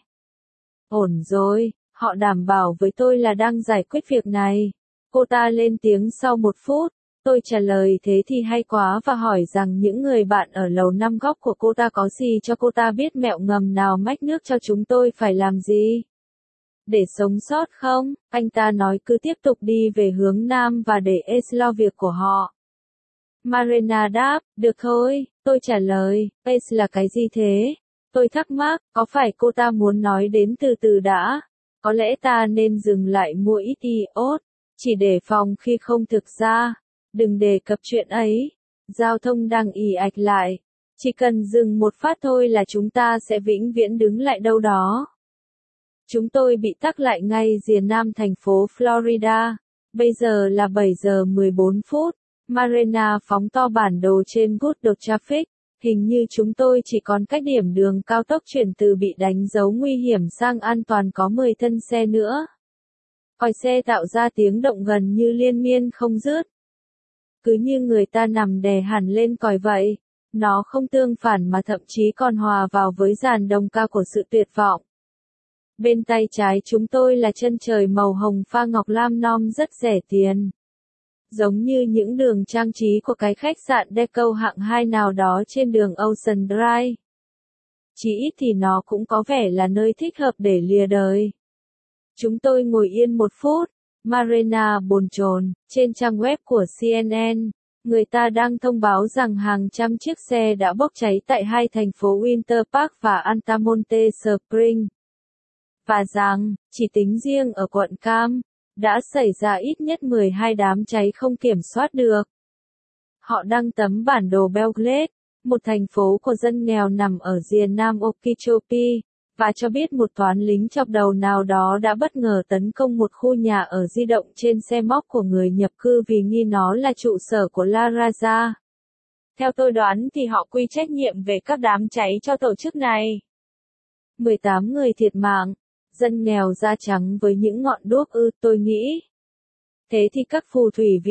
Speaker 1: Ổn rồi, họ đảm bảo với tôi là đang giải quyết việc này. Cô ta lên tiếng sau 1 phút. Tôi trả lời thế thì hay quá và hỏi rằng những người bạn ở lầu 5 góc của cô ta có gì cho cô ta biết mẹo ngầm nào mách nước cho chúng tôi phải làm gì. Để sống sót không? Anh ta nói cứ tiếp tục đi về hướng nam và để Ace lo việc của họ. Marina đáp, được thôi, tôi trả lời, Ace là cái gì thế? Tôi thắc mắc, có phải cô ta muốn nói đến từ từ đã? Có lẽ ta nên dừng lại mua ít iốt, chỉ để phòng khi không thực ra. Đừng đề cập chuyện ấy. Giao thông đang ì ạch lại. Chỉ cần dừng một phát thôi là chúng ta sẽ vĩnh viễn đứng lại đâu đó. Chúng tôi bị tắc lại ngay rìa nam thành phố Florida. Bây giờ là 7 giờ 14 phút. Marina phóng to bản đồ trên Google Traffic. Hình như chúng tôi chỉ còn cách điểm đường cao tốc chuyển từ bị đánh dấu nguy hiểm sang an toàn có 10 thân xe nữa. Còi xe tạo ra tiếng động gần như liên miên không dứt. Cứ như người ta nằm đè hẳn lên còi vậy. Nó không tương phản mà thậm chí còn hòa vào với dàn đồng ca của sự tuyệt vọng. Bên tay trái chúng tôi là chân trời màu hồng pha ngọc lam non rất rẻ tiền. Giống như những đường trang trí của cái khách sạn Deco hạng 2 nào đó trên đường Ocean Drive. Chỉ ít thì nó cũng có vẻ là nơi thích hợp để lìa đời. Chúng tôi ngồi yên 1 phút. Marina bồn chồn, trên trang web của CNN, người ta đang thông báo rằng hàng trăm chiếc xe đã bốc cháy tại 2 thành phố Winter Park và Altamonte Springs. Và rằng, chỉ tính riêng ở quận Cam, đã xảy ra ít nhất 12 đám cháy không kiểm soát được. Họ đăng tấm bản đồ Belgrade, một thành phố của dân nghèo nằm ở rìa nam Okeechobee, và cho biết một toán lính chọc đầu nào đó đã bất ngờ tấn công một khu nhà ở di động trên xe móc của người nhập cư vì nghi nó là trụ sở của La Raza. Theo tôi đoán thì họ quy trách nhiệm về các đám cháy cho tổ chức này. 18 người thiệt mạng, dân nghèo da trắng với những ngọn đuốc tôi nghĩ. Thế thì các phù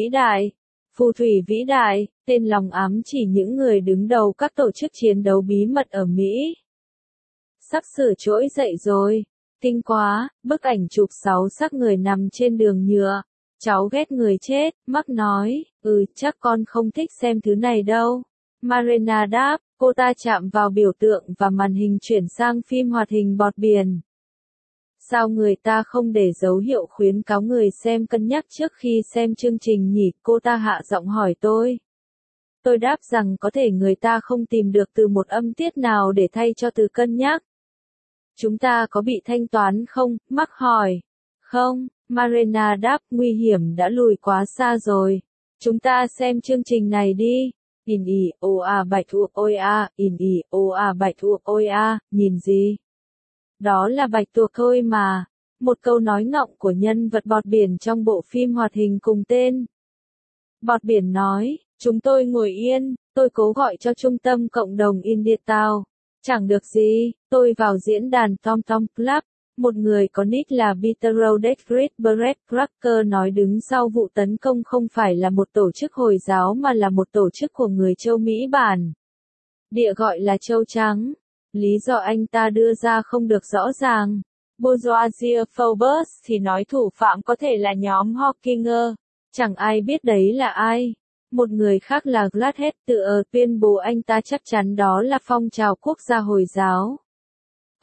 Speaker 1: thủy vĩ đại, tên lòng ám chỉ những người đứng đầu các tổ chức chiến đấu bí mật ở Mỹ. Sắp sửa trỗi dậy rồi. Kinh quá, bức ảnh chụp 6 xác người nằm trên đường nhựa. Cháu ghét người chết, Mark nói, chắc con không thích xem thứ này đâu. Marina đáp, cô ta chạm vào biểu tượng và màn hình chuyển sang phim hoạt hình bọt biển. Sao người ta không để dấu hiệu khuyến cáo người xem cân nhắc trước khi xem chương trình nhỉ? Cô ta hạ giọng hỏi tôi. Tôi đáp rằng có thể người ta không tìm được từ một âm tiết nào để thay cho từ cân nhắc. Chúng ta có bị thanh toán không? Mark hỏi. Không, Marina đáp, nguy hiểm đã lùi quá xa rồi. Chúng ta xem chương trình này đi. In i o a bạch thuộc ôi a, in i o a bạch thuộc ôi a, nhìn gì? Đó là bạch tuộc thôi mà. Một câu nói ngọng của nhân vật bọt biển trong bộ phim hoạt hình cùng tên. Bọt biển nói, chúng tôi ngồi yên, tôi cố gọi cho trung tâm cộng đồng Indietown. Chẳng được gì, tôi vào diễn đàn Tom Tom Club. Một người có nick là Peter Rodriguez Brett Cracker nói đứng sau vụ tấn công không phải là một tổ chức Hồi giáo mà là một tổ chức của người châu Mỹ bản địa gọi là châu trắng. Lý do anh ta đưa ra không được rõ ràng. Bourgeoisie Forbes thì nói thủ phạm có thể là nhóm Hawkinger. Chẳng ai biết đấy là ai. Một người khác là Gladhead tuyên bố anh ta chắc chắn đó là phong trào quốc gia Hồi giáo.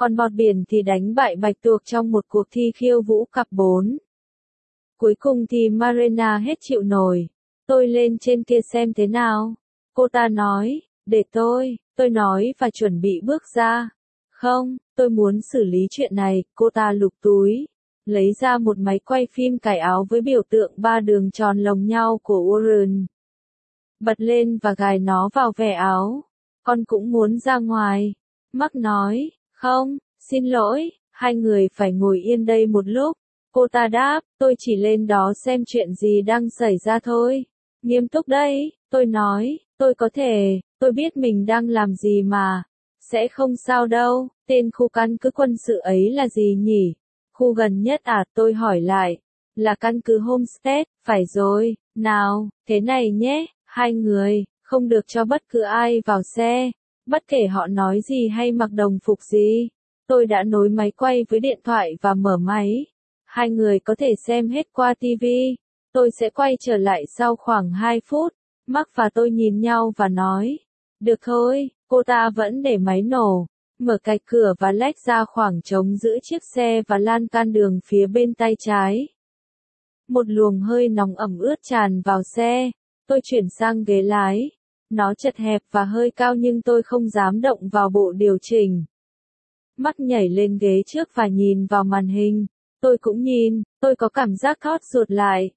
Speaker 1: Còn bọt biển thì đánh bại bạch tuộc trong một cuộc thi khiêu vũ cặp 4. Cuối cùng thì Marina hết chịu nổi. Tôi lên trên kia xem thế nào. Cô ta nói, để tôi nói và chuẩn bị bước ra. Không, tôi muốn xử lý chuyện này, cô ta lục túi. Lấy ra một máy quay phim cài áo với biểu tượng 3 đường tròn lồng nhau của Warren. Bật lên và gài nó vào vẻ áo. Con cũng muốn ra ngoài. Mark nói, không, xin lỗi, hai người phải ngồi yên đây một lúc. Cô ta đáp, tôi chỉ lên đó xem chuyện gì đang xảy ra thôi. Nghiêm túc đấy, tôi nói, tôi có thể, tôi biết mình đang làm gì mà. Sẽ không sao đâu, tên khu căn cứ quân sự ấy là gì nhỉ? Khu gần nhất à, tôi hỏi lại. Là căn cứ Homestead, phải rồi, nào, thế này nhé, hai người, không được cho bất cứ ai vào xe, bất kể họ nói gì hay mặc đồng phục gì. Tôi đã nối máy quay với điện thoại và mở máy. Hai người có thể xem hết qua TV. Tôi sẽ quay trở lại sau khoảng 2 phút. Mark và tôi nhìn nhau và nói, được thôi, cô ta vẫn để máy nổ, mở cạch cửa và lách ra khoảng trống giữa chiếc xe và lan can đường phía bên tay trái. Một luồng hơi nóng ẩm ướt tràn vào xe. Tôi chuyển sang ghế lái. Nó chật hẹp và hơi cao nhưng tôi không dám động vào bộ điều chỉnh. Mark nhảy lên ghế trước và nhìn vào màn hình. Tôi cũng nhìn, tôi có cảm giác thót ruột lại.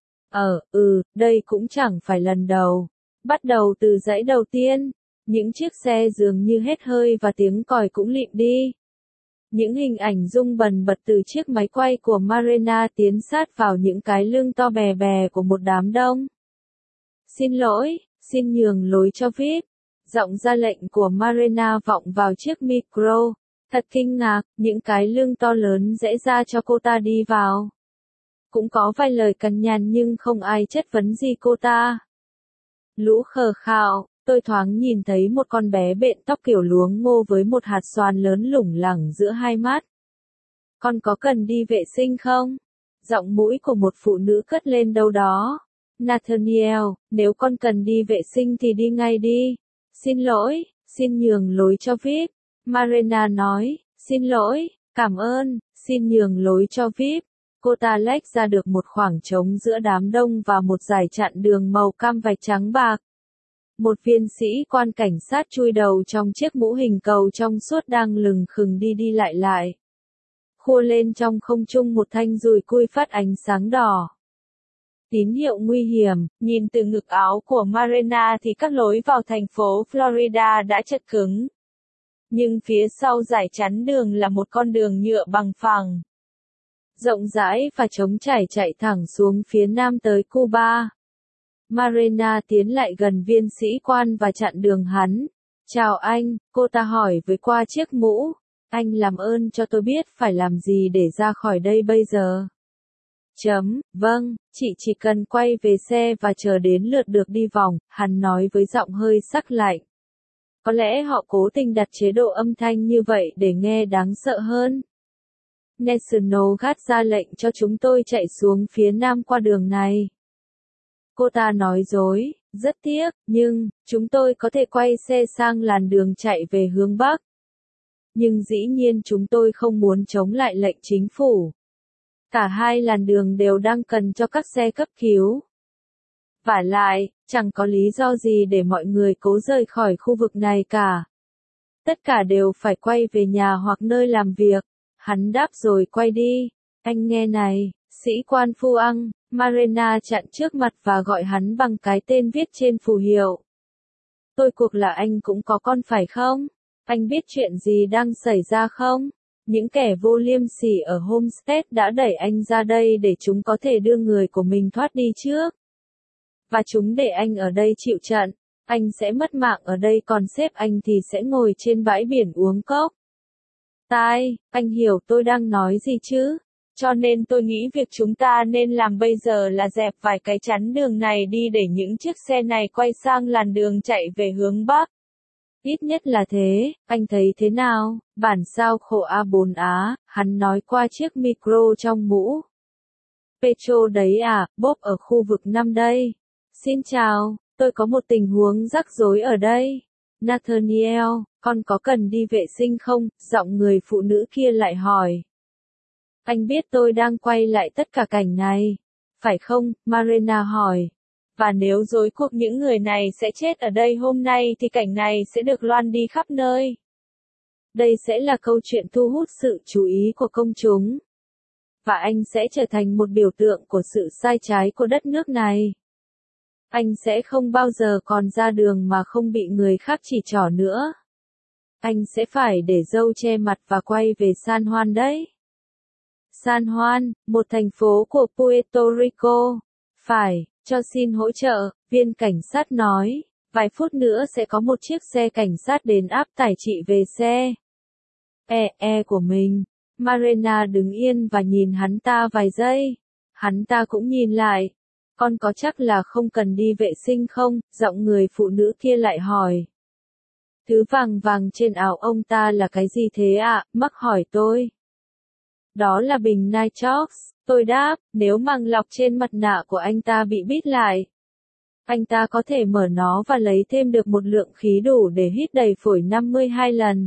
Speaker 1: Đây cũng chẳng phải lần đầu. Bắt đầu từ dãy đầu tiên, những chiếc xe dường như hết hơi và tiếng còi cũng lịm đi. Những hình ảnh rung bần bật từ chiếc máy quay của Marina tiến sát vào những cái lưng to bè bè của một đám đông. Xin lỗi, xin nhường lối cho VIP. Giọng ra lệnh của Marina vọng vào chiếc micro. Thật kinh ngạc, những cái lưng to lớn dễ ra cho cô ta đi vào. Cũng có vài lời cằn nhằn nhưng không ai chất vấn gì cô ta. Lũ khờ khạo, tôi thoáng nhìn thấy một con bé bện tóc kiểu luống ngô với một hạt xoàn lớn lủng lẳng giữa hai mắt. Con có cần đi vệ sinh không? Giọng mũi của một phụ nữ cất lên đâu đó. Nathaniel, nếu con cần đi vệ sinh thì đi ngay đi. Xin lỗi, xin nhường lối cho VIP. Marina nói, xin lỗi, cảm ơn, xin nhường lối cho VIP. Cô ta lách ra được một khoảng trống giữa đám đông và một dải chặn đường màu cam vạch trắng bạc. Một viên sĩ quan cảnh sát chui đầu trong chiếc mũ hình cầu trong suốt đang lừng khừng đi lại. Khua lên trong không trung một thanh dùi cui phát ánh sáng đỏ. Tín hiệu nguy hiểm, nhìn từ ngực áo của Marina thì các lối vào thành phố Florida đã chật cứng. Nhưng phía sau dải chắn đường là một con đường nhựa bằng phẳng. Rộng rãi và trống trải chạy thẳng xuống phía nam tới Cuba. Marina tiến lại gần viên sĩ quan và chặn đường hắn. Chào anh, cô ta hỏi với qua chiếc mũ. Anh làm ơn cho tôi biết phải làm gì để ra khỏi đây bây giờ. Vâng, chị chỉ cần quay về xe và chờ đến lượt được đi vòng, hắn nói với giọng hơi sắc lạnh. Có lẽ họ cố tình đặt chế độ âm thanh như vậy để nghe đáng sợ hơn. National Guard ra lệnh cho chúng tôi chạy xuống phía nam qua đường này. Cô ta nói dối, rất tiếc, nhưng, chúng tôi có thể quay xe sang làn đường chạy về hướng Bắc. Nhưng dĩ nhiên chúng tôi không muốn chống lại lệnh chính phủ. Cả hai làn đường đều đang cần cho các xe cấp cứu. Vả lại, chẳng có lý do gì để mọi người cố rời khỏi khu vực này cả. Tất cả đều phải quay về nhà hoặc nơi làm việc. Hắn đáp rồi quay đi. Anh nghe này, sĩ quan Phu Ăng, Marina chặn trước mặt và gọi hắn bằng cái tên viết trên phù hiệu. Tôi cuộc là anh cũng có con phải không? Anh biết chuyện gì đang xảy ra không? Những kẻ vô liêm sỉ ở Homestead đã đẩy anh ra đây để chúng có thể đưa người của mình thoát đi trước. Và chúng để anh ở đây chịu trận. Anh sẽ mất mạng ở đây còn sếp anh thì sẽ ngồi trên bãi biển uống cốc. Anh hiểu tôi đang nói gì chứ? Cho nên tôi nghĩ việc chúng ta nên làm bây giờ là dẹp vài cái chắn đường này đi để những chiếc xe này quay sang làn đường chạy về hướng Bắc. Ít nhất là thế, anh thấy thế nào? Bản sao khổ A4 Á, hắn nói qua chiếc micro trong mũ. Petro đấy à, Bob ở khu vực 5 đây. Xin chào, tôi có một tình huống rắc rối ở đây. Nathaniel, con có cần đi vệ sinh không? Giọng người phụ nữ kia lại hỏi. Anh biết tôi đang quay lại tất cả cảnh này, phải không? Marina hỏi. Và nếu rối cuộc những người này sẽ chết ở đây hôm nay thì cảnh này sẽ được loan đi khắp nơi. Đây sẽ là câu chuyện thu hút sự chú ý của công chúng. Và anh sẽ trở thành một biểu tượng của sự sai trái của đất nước này. Anh sẽ không bao giờ còn ra đường mà không bị người khác chỉ trỏ nữa. Anh sẽ phải để râu che mặt và quay về San Juan đấy. San Juan, một thành phố của Puerto Rico. Phải, cho xin hỗ trợ, viên cảnh sát nói. Vài phút nữa sẽ có một chiếc xe cảnh sát đến áp tải chị về xe. Của mình. Marina đứng yên và nhìn hắn ta vài giây. Hắn ta cũng nhìn lại. Con có chắc là không cần đi vệ sinh không? Giọng người phụ nữ kia lại hỏi. Thứ vàng vàng trên áo ông ta là cái gì thế ạ? Mắc hỏi tôi. Đó là bình Nitrox, tôi đáp, nếu màng lọc trên mặt nạ của anh ta bị bít lại. Anh ta có thể mở nó và lấy thêm được một lượng khí đủ để hít đầy phổi 52 lần.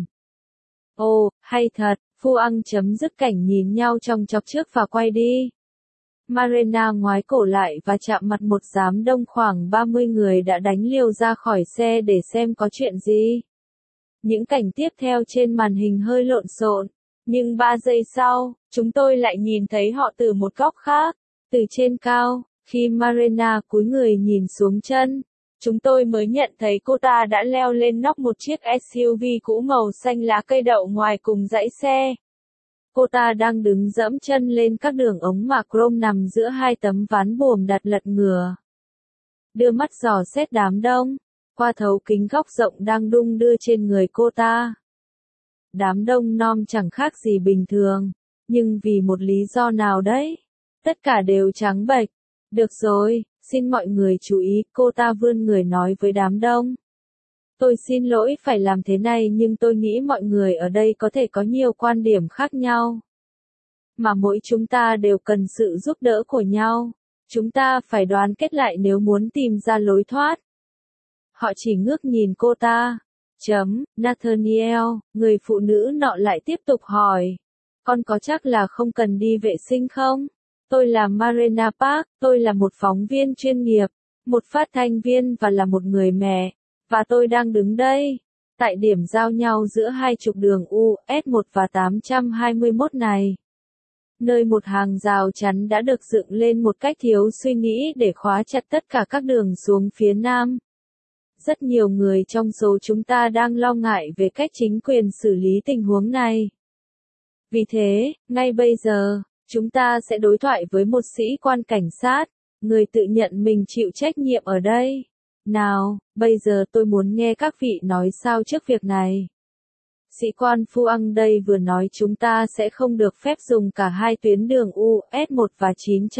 Speaker 1: Ồ, hay thật, Phu Ăn chấm dứt cảnh nhìn nhau trong chọc trước và quay đi. Marina ngoái cổ lại và chạm mặt một đám đông khoảng 30 người đã đánh liều ra khỏi xe để xem có chuyện gì. Những cảnh tiếp theo trên màn hình hơi lộn xộn, nhưng 3 giây sau, chúng tôi lại nhìn thấy họ từ một góc khác, từ trên cao, khi Marina cúi người nhìn xuống chân. Chúng tôi mới nhận thấy cô ta đã leo lên nóc một chiếc SUV cũ màu xanh lá cây đậu ngoài cùng dãy xe. Cô ta đang đứng dẫm chân lên các đường ống mạ chrome nằm giữa hai tấm ván buồm đặt lật ngửa. Đưa mắt dò xét đám đông, qua thấu kính góc rộng đang đung đưa trên người cô ta. Đám đông nom chẳng khác gì bình thường, nhưng vì một lý do nào đấy, tất cả đều trắng bệch. Được rồi, xin mọi người chú ý, cô ta vươn người nói với đám đông. Tôi xin lỗi phải làm thế này nhưng tôi nghĩ mọi người ở đây có thể có nhiều quan điểm khác nhau. Mà mỗi chúng ta đều cần sự giúp đỡ của nhau. Chúng ta phải đoàn kết lại nếu muốn tìm ra lối thoát. Họ chỉ ngước nhìn cô ta. Nathaniel, người phụ nữ nọ lại tiếp tục hỏi. Con có chắc là không cần đi vệ sinh không? Tôi là Marina Park, tôi là một phóng viên chuyên nghiệp, một phát thanh viên và là một người mẹ. Và tôi đang đứng đây, tại điểm giao nhau giữa hai trục đường US1 và 821 này. Nơi một hàng rào chắn đã được dựng lên một cách thiếu suy nghĩ để khóa chặt tất cả các đường xuống phía nam. Rất nhiều người trong số chúng ta đang lo ngại về cách chính quyền xử lý tình huống này. Vì thế, ngay bây giờ, chúng ta sẽ đối thoại với một sĩ quan cảnh sát, người tự nhận mình chịu trách nhiệm ở đây. Nào, bây giờ tôi muốn nghe các vị nói sao trước việc này. Sĩ quan Phu Ăn đây vừa nói chúng ta sẽ không được phép dùng cả hai tuyến đường US1 và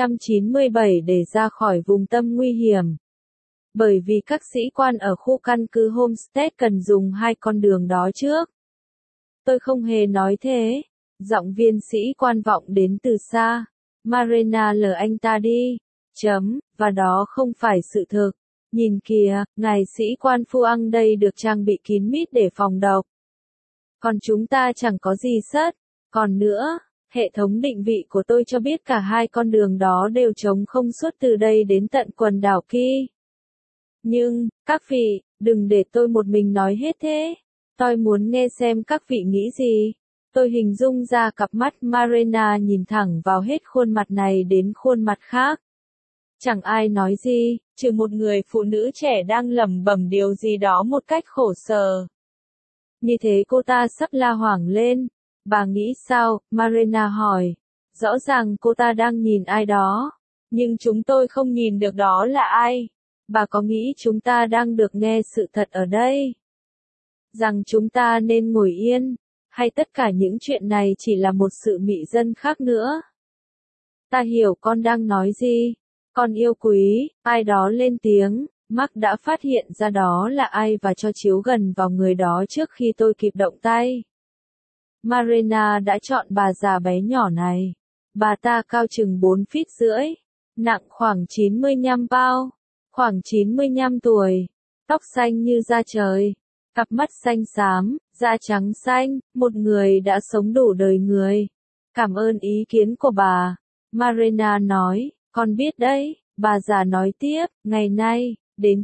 Speaker 1: 997 để ra khỏi vùng tâm nguy hiểm. Bởi vì các sĩ quan ở khu căn cứ Homestead cần dùng hai con đường đó trước. Tôi không hề nói thế. Giọng viên sĩ quan vọng đến từ xa. Marina lờ anh ta đi. Và đó không phải sự thực. Nhìn kìa, ngài sĩ quan Phu Ăn đây được trang bị kín mít để phòng độc. Còn chúng ta chẳng có gì sất. Còn nữa, hệ thống định vị của tôi cho biết cả hai con đường đó đều trống không suốt từ đây đến tận quần đảo Key. Nhưng, các vị, đừng để tôi một mình nói hết thế. Tôi muốn nghe xem các vị nghĩ gì. Tôi hình dung ra cặp mắt Marina nhìn thẳng vào hết khuôn mặt này đến khuôn mặt khác. Chẳng ai nói gì, trừ một người phụ nữ trẻ đang lẩm bẩm điều gì đó một cách khổ sở. Như thế cô ta sắp la hoảng lên. Bà nghĩ sao? Marina hỏi. Rõ ràng cô ta đang nhìn ai đó. Nhưng chúng tôi không nhìn được đó là ai. Bà có nghĩ chúng ta đang được nghe sự thật ở đây? Rằng chúng ta nên ngồi yên? Hay tất cả những chuyện này chỉ là một sự mị dân khác nữa? Ta hiểu con đang nói gì. Con yêu quý, ai đó lên tiếng. Mark đã phát hiện ra đó là ai và cho chiếu gần vào người đó trước khi tôi kịp động tay. Marina đã chọn bà già bé nhỏ này. Bà ta cao chừng 4 feet rưỡi, nặng khoảng 95 pound, khoảng 95 tuổi, tóc xanh như da trời. Cặp mắt xanh xám, da trắng xanh, một người đã sống đủ đời người. Cảm ơn ý kiến của bà. Marina nói, con biết đấy, bà già nói tiếp, ngày nay, đến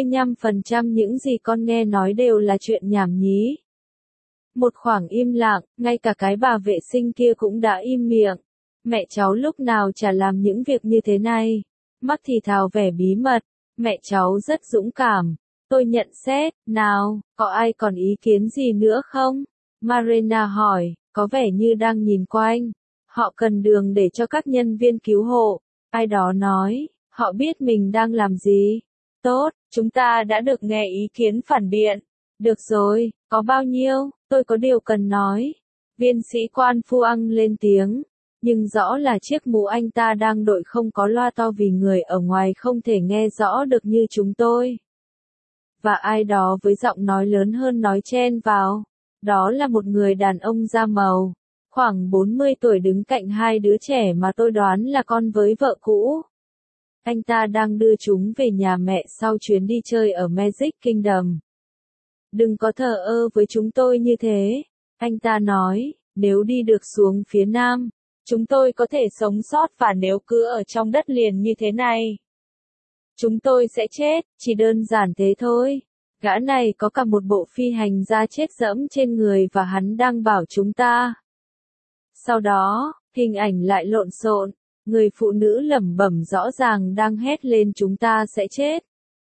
Speaker 1: 95% những gì con nghe nói đều là chuyện nhảm nhí. Một khoảng im lặng, ngay cả cái bà vệ sinh kia cũng đã im miệng. Mẹ cháu lúc nào chả làm những việc như thế này. Mắt thì thào vẻ bí mật, mẹ cháu rất dũng cảm. Tôi nhận xét, nào, có ai còn ý kiến gì nữa không? Marina hỏi, có vẻ như đang nhìn quanh. Họ cần đường để cho các nhân viên cứu hộ. Ai đó nói, họ biết mình đang làm gì. Tốt, chúng ta đã được nghe ý kiến phản biện. Được rồi, có bao nhiêu, tôi có điều cần nói. Viên sĩ quan Phu Ăng lên tiếng. Nhưng rõ là chiếc mũ anh ta đang đội không có loa to vì người ở ngoài không thể nghe rõ được như chúng tôi. Và ai đó với giọng nói lớn hơn nói chen vào. Đó là một người đàn ông da màu, khoảng 40 tuổi đứng cạnh hai đứa trẻ mà tôi đoán là con với vợ cũ. Anh ta đang đưa chúng về nhà mẹ sau chuyến đi chơi ở Magic Kingdom. Đừng có thờ ơ với chúng tôi như thế, anh ta nói, nếu đi được xuống phía nam, chúng tôi có thể sống sót và nếu cứ ở trong đất liền như thế này, chúng tôi sẽ chết, chỉ đơn giản thế thôi. Gã này có cả một bộ phi hành gia chết dẫm trên người và hắn đang bảo chúng ta. Sau đó, hình ảnh lại lộn xộn, người phụ nữ lẩm bẩm rõ ràng đang hét lên chúng ta sẽ chết.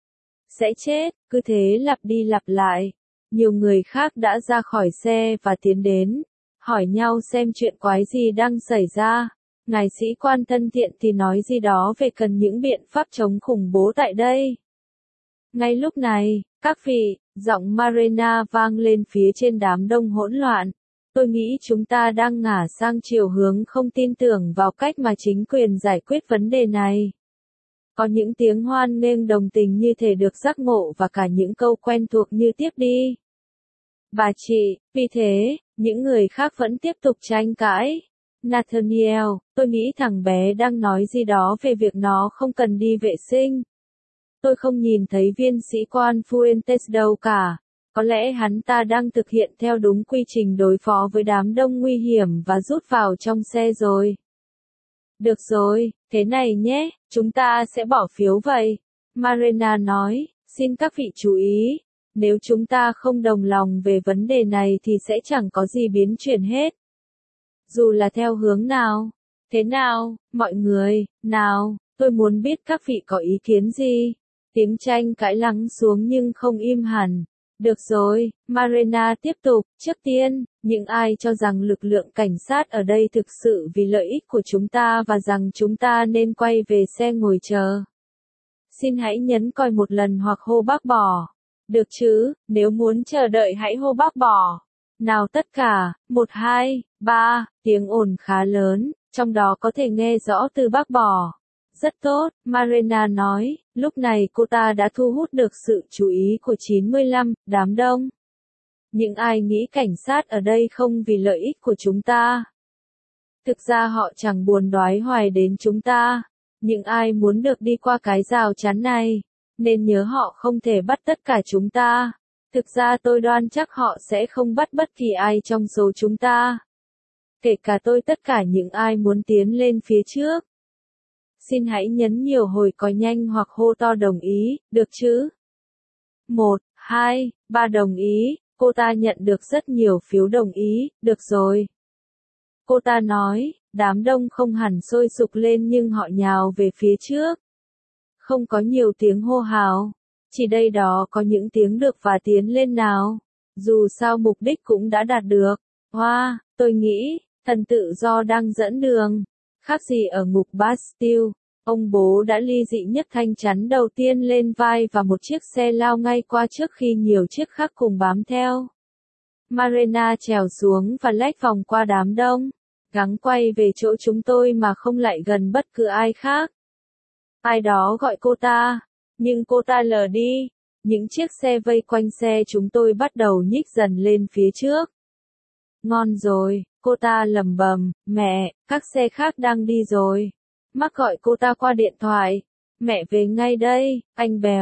Speaker 1: Sẽ chết, cứ thế lặp đi lặp lại. Nhiều người khác đã ra khỏi xe và tiến đến, hỏi nhau xem chuyện quái gì đang xảy ra. Ngài sĩ quan thân thiện thì nói gì đó về cần những biện pháp chống khủng bố tại đây. Ngay lúc này, các vị, giọng Marina vang lên phía trên đám đông hỗn loạn. Tôi nghĩ chúng ta đang ngả sang chiều hướng không tin tưởng vào cách mà chính quyền giải quyết vấn đề này. Có những tiếng hoan nghênh đồng tình như thể được giác ngộ và cả những câu quen thuộc như tiếp đi. Bà chị, vì thế, những người khác vẫn tiếp tục tranh cãi. Nathaniel, tôi nghĩ thằng bé đang nói gì đó về việc nó không cần đi vệ sinh. Tôi không nhìn thấy viên sĩ quan Fuentes đâu cả. Có lẽ hắn ta đang thực hiện theo đúng quy trình đối phó với đám đông nguy hiểm và rút vào trong xe rồi. Được rồi, thế này nhé, chúng ta sẽ bỏ phiếu vậy. Marina nói, xin các vị chú ý, nếu chúng ta không đồng lòng về vấn đề này thì sẽ chẳng có gì biến chuyển hết. Dù là theo hướng nào. Thế nào, mọi người, nào, tôi muốn biết các vị có ý kiến gì. Tiếng tranh cãi lắng xuống nhưng không im hẳn. Được rồi, Marina tiếp tục, trước tiên, những ai cho rằng lực lượng cảnh sát ở đây thực sự vì lợi ích của chúng ta và rằng chúng ta nên quay về xe ngồi chờ. Xin hãy nhấn còi một lần hoặc hô bác bỏ. Được chứ, nếu muốn chờ đợi hãy hô bác bỏ. Nào tất cả, 1, 2, 3, tiếng ồn khá lớn, trong đó có thể nghe rõ từ bác bỏ. Rất tốt, Marina nói, lúc này cô ta đã thu hút được sự chú ý của 95, đám đông. Những ai nghĩ cảnh sát ở đây không vì lợi ích của chúng ta. Thực ra họ chẳng buồn đoái hoài đến chúng ta. Những ai muốn được đi qua cái rào chắn này, nên nhớ họ không thể bắt tất cả chúng ta. Thực ra tôi đoan chắc họ sẽ không bắt bất kỳ ai trong số chúng ta. Kể cả tôi tất cả những ai muốn tiến lên phía trước. Xin hãy nhấn nhiều hồi còi nhanh hoặc hô to đồng ý, được chứ? 1, 2, 3 đồng ý, cô ta nhận được rất nhiều phiếu đồng ý, được rồi. Cô ta nói, đám đông không hẳn sôi sục lên nhưng họ nhào về phía trước. Không có nhiều tiếng hô hào, chỉ đây đó có những tiếng được và tiến lên nào. Dù sao mục đích cũng đã đạt được. Hoa, tôi nghĩ, thần tự do đang dẫn đường. Khác gì ở ngục Bastille, ông bố đã ly dị nhất thanh chắn đầu tiên lên vai và một chiếc xe lao ngay qua trước khi nhiều chiếc khác cùng bám theo. Marina trèo xuống và lách vòng qua đám đông, gắng quay về chỗ chúng tôi mà không lại gần bất cứ ai khác. Ai đó gọi cô ta, nhưng cô ta lờ đi. Những chiếc xe vây quanh xe chúng tôi bắt đầu nhích dần lên phía trước. Ngon rồi, cô ta lẩm bẩm, mẹ, các xe khác đang đi rồi. Mark gọi cô ta qua điện thoại. Mẹ về ngay đây, anh béo,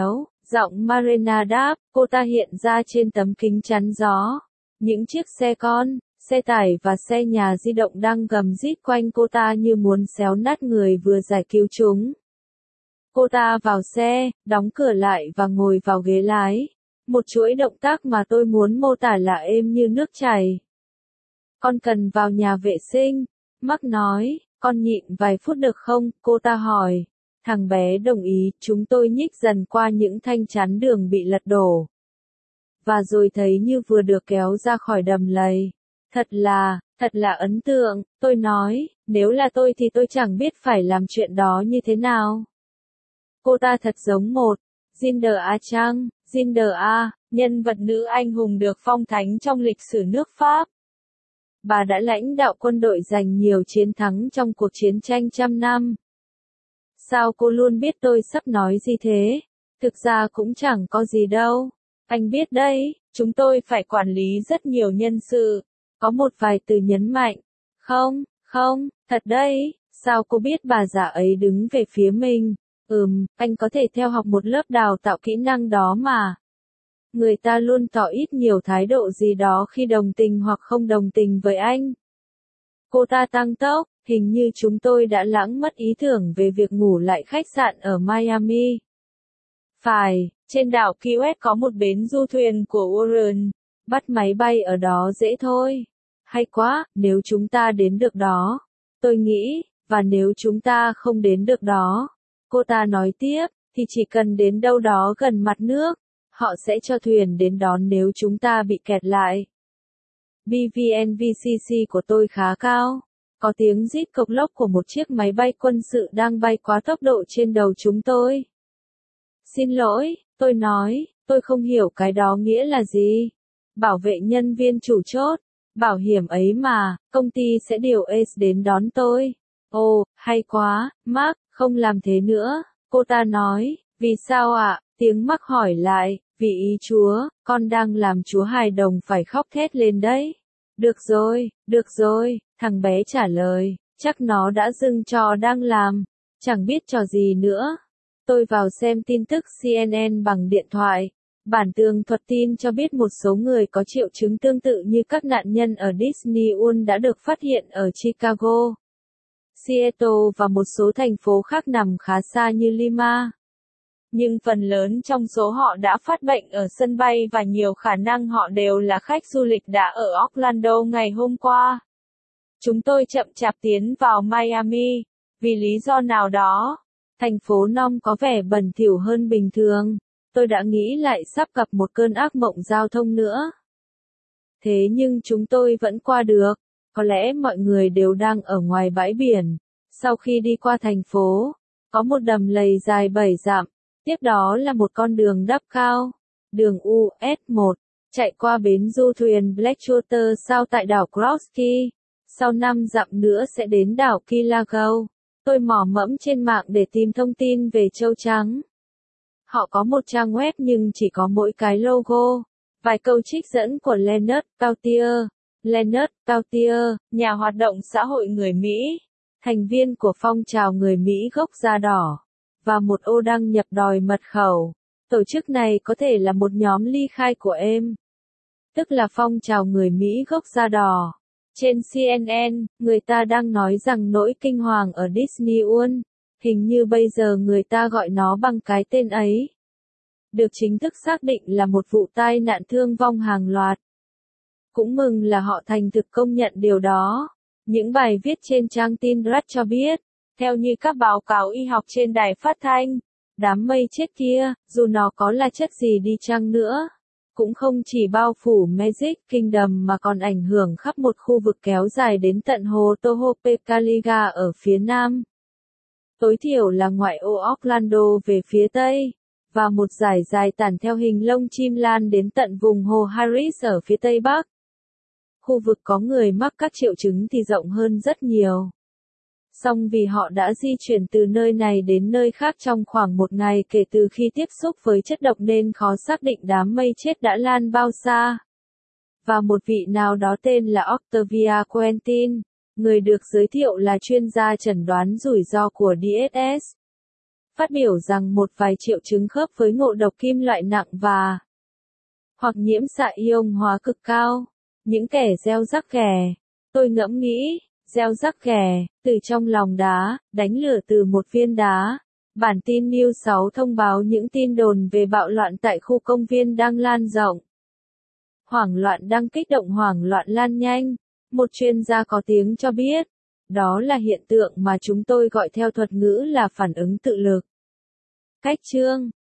Speaker 1: Giọng Marina đáp, cô ta hiện ra trên tấm kính chắn gió. Những chiếc xe con, xe tải và xe nhà di động đang gầm rít quanh cô ta như muốn xéo nát người vừa giải cứu chúng. Cô ta vào xe, đóng cửa lại và ngồi vào ghế lái. Một chuỗi động tác mà tôi muốn mô tả là êm như nước chảy. Con cần vào nhà vệ sinh, Mark nói, con nhịn vài phút được không, cô ta hỏi. Thằng bé đồng ý, chúng tôi nhích dần qua những thanh chắn đường bị lật đổ. Và rồi thấy như vừa được kéo ra khỏi đầm lầy. Thật là ấn tượng, tôi nói, nếu là tôi thì tôi chẳng biết phải làm chuyện đó như thế nào. Cô ta thật giống một Ginder A chăng, Ginder A, nhân vật nữ anh hùng được phong thánh trong lịch sử nước Pháp. Bà đã lãnh đạo quân đội giành nhiều chiến thắng trong cuộc chiến tranh trăm năm. Sao cô luôn biết tôi sắp nói gì thế? Thực ra cũng chẳng có gì đâu. Anh biết đấy, chúng tôi phải quản lý rất nhiều nhân sự. Có một vài từ nhấn mạnh. Không, thật đấy, sao cô biết bà già ấy đứng về phía mình? Anh có thể theo học một lớp đào tạo kỹ năng đó mà. Người ta luôn tỏ ít nhiều thái độ gì đó khi đồng tình hoặc không đồng tình với anh. Cô ta tăng tốc, hình như chúng tôi đã lãng mất ý tưởng về việc ngủ lại khách sạn ở Miami. Phải, trên đảo Key West có một bến du thuyền của Warren, bắt máy bay ở đó dễ thôi. Hay quá, nếu chúng ta đến được đó. Tôi nghĩ, và nếu chúng ta không đến được đó. Cô ta nói tiếp, thì chỉ cần đến đâu đó gần mặt nước, họ sẽ cho thuyền đến đón nếu chúng ta bị kẹt lại. BVNVCC của tôi khá cao. Có tiếng rít cộc lốc của một chiếc máy bay quân sự đang bay quá tốc độ trên đầu chúng tôi. Xin lỗi, tôi nói, tôi không hiểu cái đó nghĩa là gì. Bảo vệ nhân viên chủ chốt, bảo hiểm ấy mà, công ty sẽ điều Ace đến đón tôi. Ồ, hay quá, Mark, không làm thế nữa, cô ta nói, vì sao ạ? Tiếng Mark hỏi lại, vì ý Chúa, con đang làm Chúa hài đồng phải khóc thét lên đấy. Được rồi, thằng bé trả lời, chắc nó đã dưng trò đang làm, chẳng biết trò gì nữa. Tôi vào xem tin tức CNN bằng điện thoại. Bản tường thuật tin cho biết một số người có triệu chứng tương tự như các nạn nhân ở Disney World đã được phát hiện ở Chicago, Seattle và một số thành phố khác nằm khá xa như Lima. Nhưng phần lớn trong số họ đã phát bệnh ở sân bay và nhiều khả năng họ đều là khách du lịch đã ở Orlando ngày hôm qua. Chúng tôi chậm chạp tiến vào Miami, vì lý do nào đó. Thành phố Nom có vẻ bẩn thỉu hơn bình thường. Tôi đã nghĩ lại sắp gặp một cơn ác mộng giao thông nữa. Thế nhưng chúng tôi vẫn qua được. Có lẽ mọi người đều đang ở ngoài bãi biển. Sau khi đi qua thành phố, có một đầm lầy dài 7 dặm. Tiếp đó là một con đường đắp cao. Đường US1, chạy qua bến du thuyền Blackwater South tại đảo Cross Key. Sau 5 dặm nữa sẽ đến đảo Key Largo. Tôi mò mẫm trên mạng để tìm thông tin về Châu Trắng. Họ có một trang web nhưng chỉ có mỗi cái logo. Vài câu trích dẫn của Leonard Peltier. Leonard Peltier, nhà hoạt động xã hội người Mỹ, thành viên của phong trào người Mỹ gốc da đỏ, và một ô đăng nhập đòi mật khẩu. Tổ chức này có thể là một nhóm ly khai của em, tức là phong trào người Mỹ gốc da đỏ. Trên CNN, người ta đang nói rằng nỗi kinh hoàng ở Disney World, hình như bây giờ người ta gọi nó bằng cái tên ấy, được chính thức xác định là một vụ tai nạn thương vong hàng loạt. Cũng mừng là họ thành thực công nhận điều đó. Những bài viết trên trang tin RAT cho biết, theo như các báo cáo y học trên đài phát thanh, đám mây chết kia, dù nó có là chất gì đi chăng nữa, cũng không chỉ bao phủ Magic Kingdom mà còn ảnh hưởng khắp một khu vực kéo dài đến tận hồ Tohopekaliga ở phía nam. Tối thiểu là ngoại ô Orlando về phía tây, và một dải dài tản theo hình lông chim lan đến tận vùng hồ Harris ở phía tây bắc. Khu vực có người mắc các triệu chứng thì rộng hơn rất nhiều. Song vì họ đã di chuyển từ nơi này đến nơi khác trong khoảng một ngày kể từ khi tiếp xúc với chất độc nên khó xác định đám mây chết đã lan bao xa. Và một vị nào đó tên là Octavia Quentin, người được giới thiệu là chuyên gia chẩn đoán rủi ro của DSS, phát biểu rằng một vài triệu chứng khớp với ngộ độc kim loại nặng và hoặc nhiễm xạ ion hóa cực cao. Những kẻ gieo rắc ghè. Tôi ngẫm nghĩ, gieo rắc ghè, từ trong lòng đá, đánh lửa từ một viên đá. Bản tin News 6 thông báo những tin đồn về bạo loạn tại khu công viên đang lan rộng. Hoảng loạn đang kích động, hoảng loạn lan nhanh. Một chuyên gia có tiếng cho biết, đó là hiện tượng mà chúng tôi gọi theo thuật ngữ là phản ứng tự lực. Cách chương